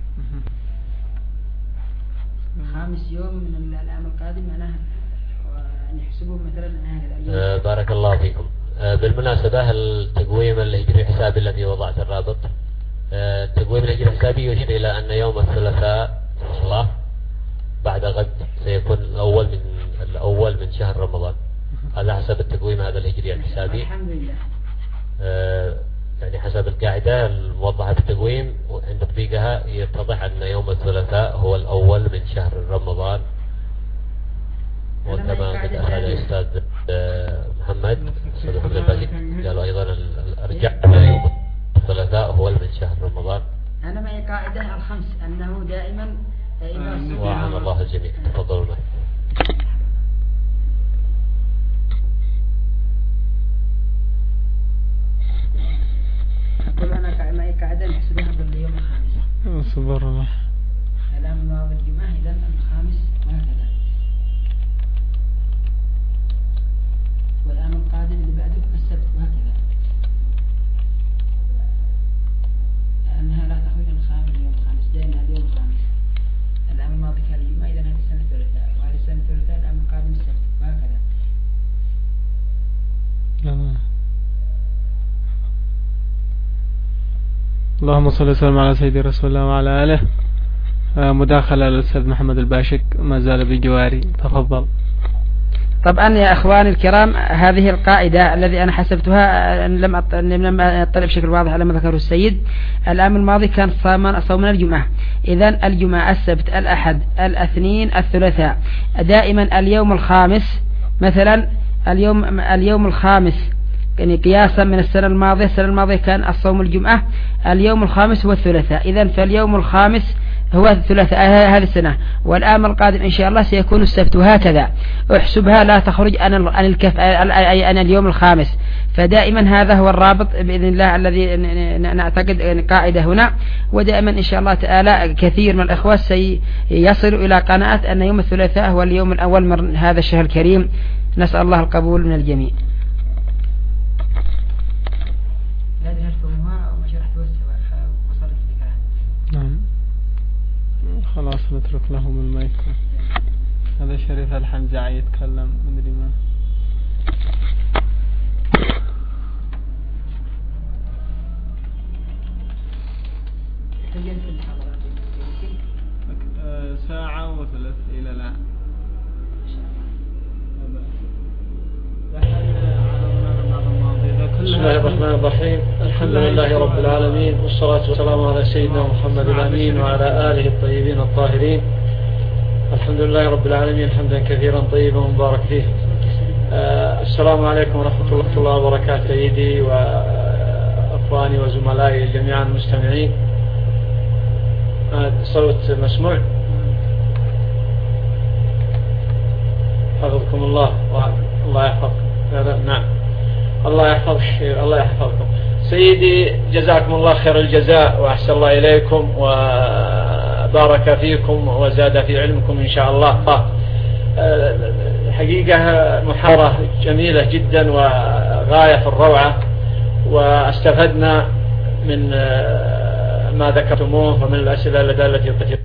Speaker 1: خامس يوم من العام القادم معناها نحسبه مثلا
Speaker 3: آه بارك الله فيكم. آه بالمناسبة التقويم الهجري الحسابي الذي وضعت الرابط آه التقويم الهجري الحسابي يشير إلى أن يوم الثلاثاء إن شاء الله بعد غد سيكون الأول من الأول من شهر رمضان. هذا حسب التقويم هذا الهجري الحسابي.
Speaker 1: الحمد لله.
Speaker 3: آه يعني حسب القاعدة الموضحة في التقويم وعند تطبيقها يتضح أن يوم الثلاثاء هو الأول من شهر رمضان. وكما قد أفاد الأستاذ محمد الأستاذ محمد الباشي قالوا أيضا الأرجح يوم الثلاثاء هو من شهر رمضان.
Speaker 1: أنا معي قاعدة الخمس أنه دائما
Speaker 3: وعن الله الجميع. تفضلوا معي.
Speaker 1: أقول أنا معي قاعدة نحسبها باليوم الخامس.
Speaker 2: صبر الله.
Speaker 1: الآن الماضي الجمعة إذا الخامس وهكذا. والعام القادم اللي بعده السبت وهكذا. لأنها لا تخرج الخامس اليوم الخامس دائما اليوم الخامس. العام الماضي كان الجمعة إذا هذه السنة الثلاثاء وهذه السنة الثلاثاء العام القادم السبت وهكذا.
Speaker 2: نعم. اللهم صل وسلم على سيدي رسول الله وعلى آله. مداخلة للأستاذ محمد الباشك ما زال بجواري. تفضل.
Speaker 1: طبعا يا أخواني الكرام هذه القاعدة الذي أنا حسبتها لم لم أطلع بشكل واضح على ما ذكره السيد. العام الماضي كان صوما صومنا الجمعة. إذن الجمعة السبت الأحد الاثنين الثلاثاء دائما اليوم الخامس مثلا اليوم اليوم الخامس يعني قياسا من السنة الماضية. السنة الماضية كان الصوم الجمعة اليوم الخامس هو الثلاثاء. إذن فاليوم الخامس هو الثلاثاء هذه السنة والعام القادم إن شاء الله سيكون السبت وهكذا. احسبها لا تخرج عن عن الكف أي عن اليوم الخامس. فدائما هذا هو الرابط بإذن الله الذي نعتقد قاعدة هنا. ودائما إن شاء الله تعالى كثير من الأخوة سيصلوا إلى قناعة أن يوم الثلاثاء هو اليوم الأول من هذا الشهر الكريم. نسأل الله القبول من الجميع.
Speaker 2: نعم خلاص نترك لهم المايك. هذا شريف الحمزة يتكلم مدري ما. ساعة وثلاث إلى الآن.
Speaker 4: بسم الله الرحمن الرحيم. الحمد لله رب العالمين والصلاة والسلام على سيدنا محمد الأمين وعلى آله الطيبين الطاهرين. الحمد لله رب العالمين حمدا كثيرا طيبا مبارك فيه. آه السلام عليكم ورحمة الله وبركاته سيدي وأخواني وزملائي جميعا المستمعين. آه صوت مسموع حفظكم الله والله يحفظكم. نعم الله يحفظك الله يحفظكم سيدي. جزاكم الله خير الجزاء وأحسن الله إليكم وبارك فيكم وزاد في علمكم إن شاء الله. حقيقة محاضرة جميلة جدا وغاية في الروعة واستفدنا من ما ذكرتموه ومن الأسئلة التي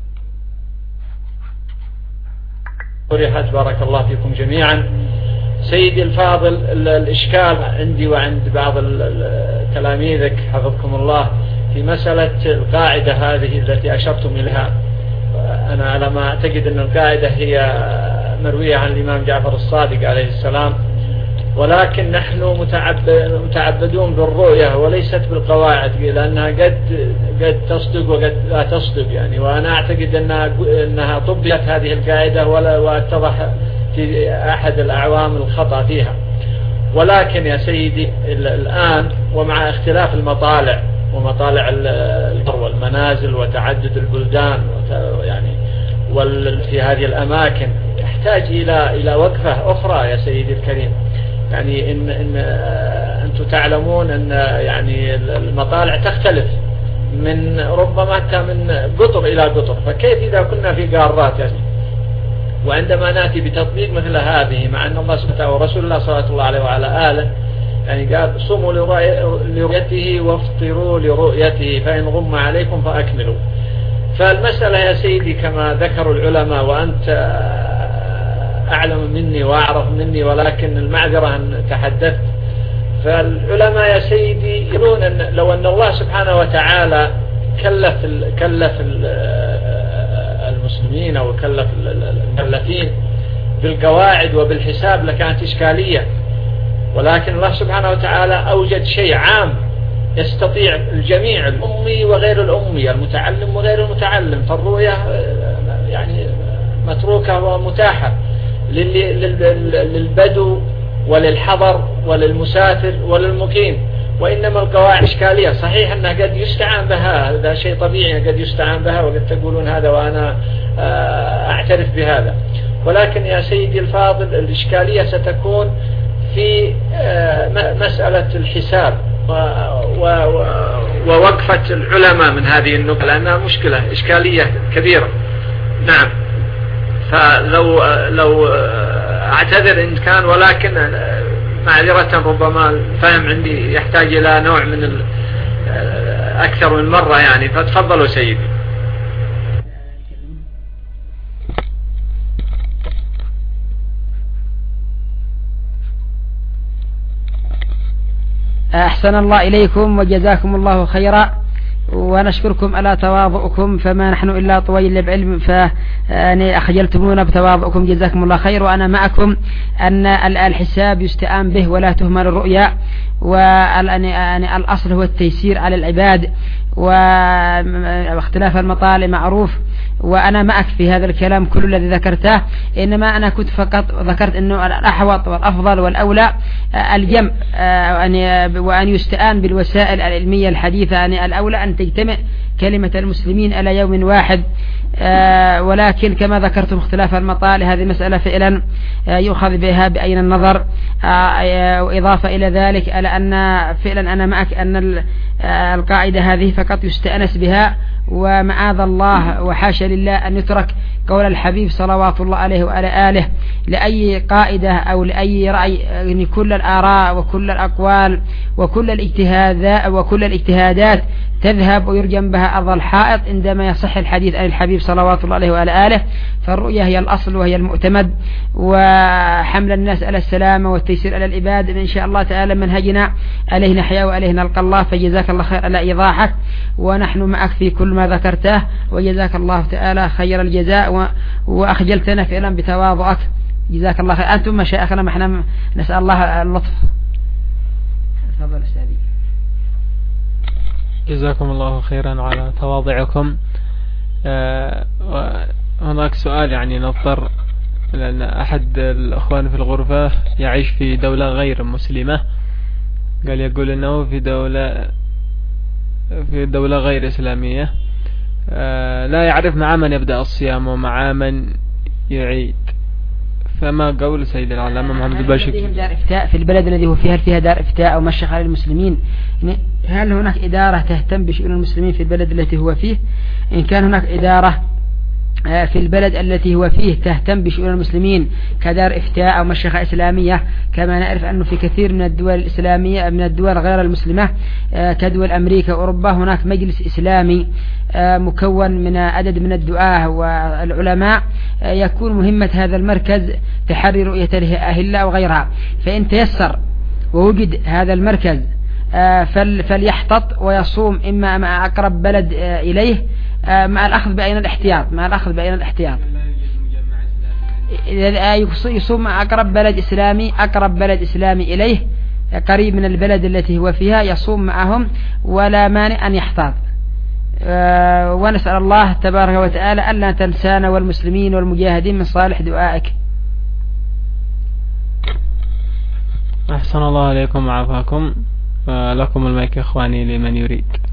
Speaker 4: طرحت. بارك الله فيكم جميعا. سيدي الفاضل الإشكال عندي وعند بعض تلاميذك حفظكم الله في مسألة القاعدة هذه التي أشرتم إليها. أنا على ما أعتقد أن القاعدة هي مروية عن الإمام جعفر الصادق عليه السلام ولكن نحن متعبدون بالرؤية وليست بالقواعد لأنها قد قد تصدق وقد لا تصدق يعني. وأنا أعتقد أنها أنها طبقت هذه القاعدة ولا واتضح في أحد الأعوام الخطأ فيها. ولكن يا سيدي الآن ومع اختلاف المطالع ومطالع والمنازل وتعدد البلدان يعني في هذه الأماكن يحتاج إلى إلى وقفة أخرى يا سيدي الكريم. يعني إن إن أنتم تعلمون أن يعني المطالع تختلف من ربما من قطر إلى قطر. فكيف إذا كنا في قارات يعني وعندما نأتي بتطبيق مثل هذه مع أن الله سبحانه وتعالى ورسول الله صلى الله عليه وعلى آله يعني قال صوموا لرؤيته وافطروا لرؤيته فإن غم عليكم فأكملوا. فالمسألة يا سيدي كما ذكروا العلماء وأنت أعلم مني وأعرف مني ولكن المعذرة أن تحدثت، فالعلماء يا سيدي يقولون أن لو أن الله سبحانه وتعالى كلف كلف المسلمين أو كلف المكلفين بالقواعد وبالحساب لكانت إشكالية، ولكن الله سبحانه وتعالى أوجد شيء عام يستطيع الجميع، الأمي وغير الأمي، المتعلم وغير المتعلم، فالرؤية يعني متروكة ومتاحة للبدو وللحضر وللمسافر وللمقيم، وإنما القواعد إشكالية. صحيح أنها قد يستعان بها، هذا شيء طبيعي، قد يستعان بها وقد تقولون هذا وأنا أعترف بهذا، ولكن يا سيدي الفاضل الإشكالية ستكون في مسألة الحساب ووقفة العلماء من هذه النقطة، لأنها مشكلة إشكالية كبيرة. نعم، فلو لو أعتذر إن كان، ولكن معذرة ربما الفهم عندي يحتاج إلى نوع من أكثر من مرة يعني، فتفضلوا سيدي.
Speaker 1: أحسن الله إليكم وجزاكم الله خيرا، ونشكركم على تواضعكم، فما نحن إلا طويل بعلم، فأني أخجلتمونا بتواضعكم، جزاكم الله خير. وأنا معكم أن الحساب يستعان به ولا تهمل الرؤيا، والأصل هو التيسير على العباد، واختلاف المطالع معروف، وأنا معك في هذا الكلام كل الذي ذكرته، إنما أنا كنت فقط ذكرت أنه الأحوط والأفضل والأولى الجمع، وأن يستعان بالوسائل العلمية الحديثة، يعني الأولى أن تجتمع كلمة المسلمين على يوم واحد، ولكن كما ذكرتم اختلاف المطالع هذه مسألة فعلا يؤخذ بها بعين النظر. وإضافة إلى ذلك على أن فعلا أنا معك أن القاعدة هذه فقط يستأنس بها، ومعاذ الله وحاشا لله أن يترك قول الحبيب صلوات الله عليه وعلى آله لأي قاعدة أو لأي رأي، يعني كل الآراء وكل الأقوال وكل الاجتهادات وكل الاجتهادات تذهب ويرجم بها أرض الحائط عندما يصح الحديث عن الحبيب صلوات الله عليه وعلى آله. فالرؤية هي الأصل وهي المؤتمد، وحمل الناس على السلامة والتيسير على العباد إن شاء الله تعالى منهجنا عليه نحيا وعليه نلقى الله. فجزاك الله خير على إيضاحك، ونحن معك في كل ما ذكرته، وجزاك الله تعالى خير الجزاء، وأخجلتنا فعلا بتواضعك، جزاك الله خير. أنتم مشايخنا، احنا نسأل الله اللطف. تفضل أستاذي.
Speaker 2: جزاكم الله خيرا على تواضعكم. آه هناك سؤال يعني نضطر، لأن أحد الأخوان في الغرفة يعيش في دولة غير مسلمة، قال يقول أنه في دولة في دولة غير إسلامية، آه لا يعرف مع من يبدأ الصيام ومع من يعيد، فما قول سيد العلامة محمد الباشي؟
Speaker 1: دار إفتاء في البلد الذي هو فيها فيها دار إفتاء أو مشيخ على المسلمين، هل هناك إدارة تهتم بشؤون المسلمين في البلد التي هو فيه؟ إن كان هناك إدارة في البلد التي هو فيه تهتم بشؤون المسلمين كدار إفتاء أو مشيخة إسلامية، كما نعرف أنه في كثير من الدول الإسلامية من الدول غير المسلمة كدول أمريكا وأوروبا هناك مجلس إسلامي مكون من عدد من الدعاة والعلماء، يكون مهمة هذا المركز تحري رؤية الأهلة وغيرها. فإن تيسر ووجد هذا المركز فليحتط ويصوم إما مع أقرب بلد إليه مع الأخذ بأين الاحتياط مع الأخذ بأين الاحتياط يصوم مع أقرب بلد إسلامي أقرب بلد إسلامي إليه قريب من البلد التي هو فيها، يصوم معهم ولا مانع أن يحتاط. ونسأل الله تبارك وتعالى ألا تنسانا والمسلمين والمجاهدين من صالح دعائك.
Speaker 2: أحسن الله عليكم وعافاكم. لكم المايك إخواني لمن يريد.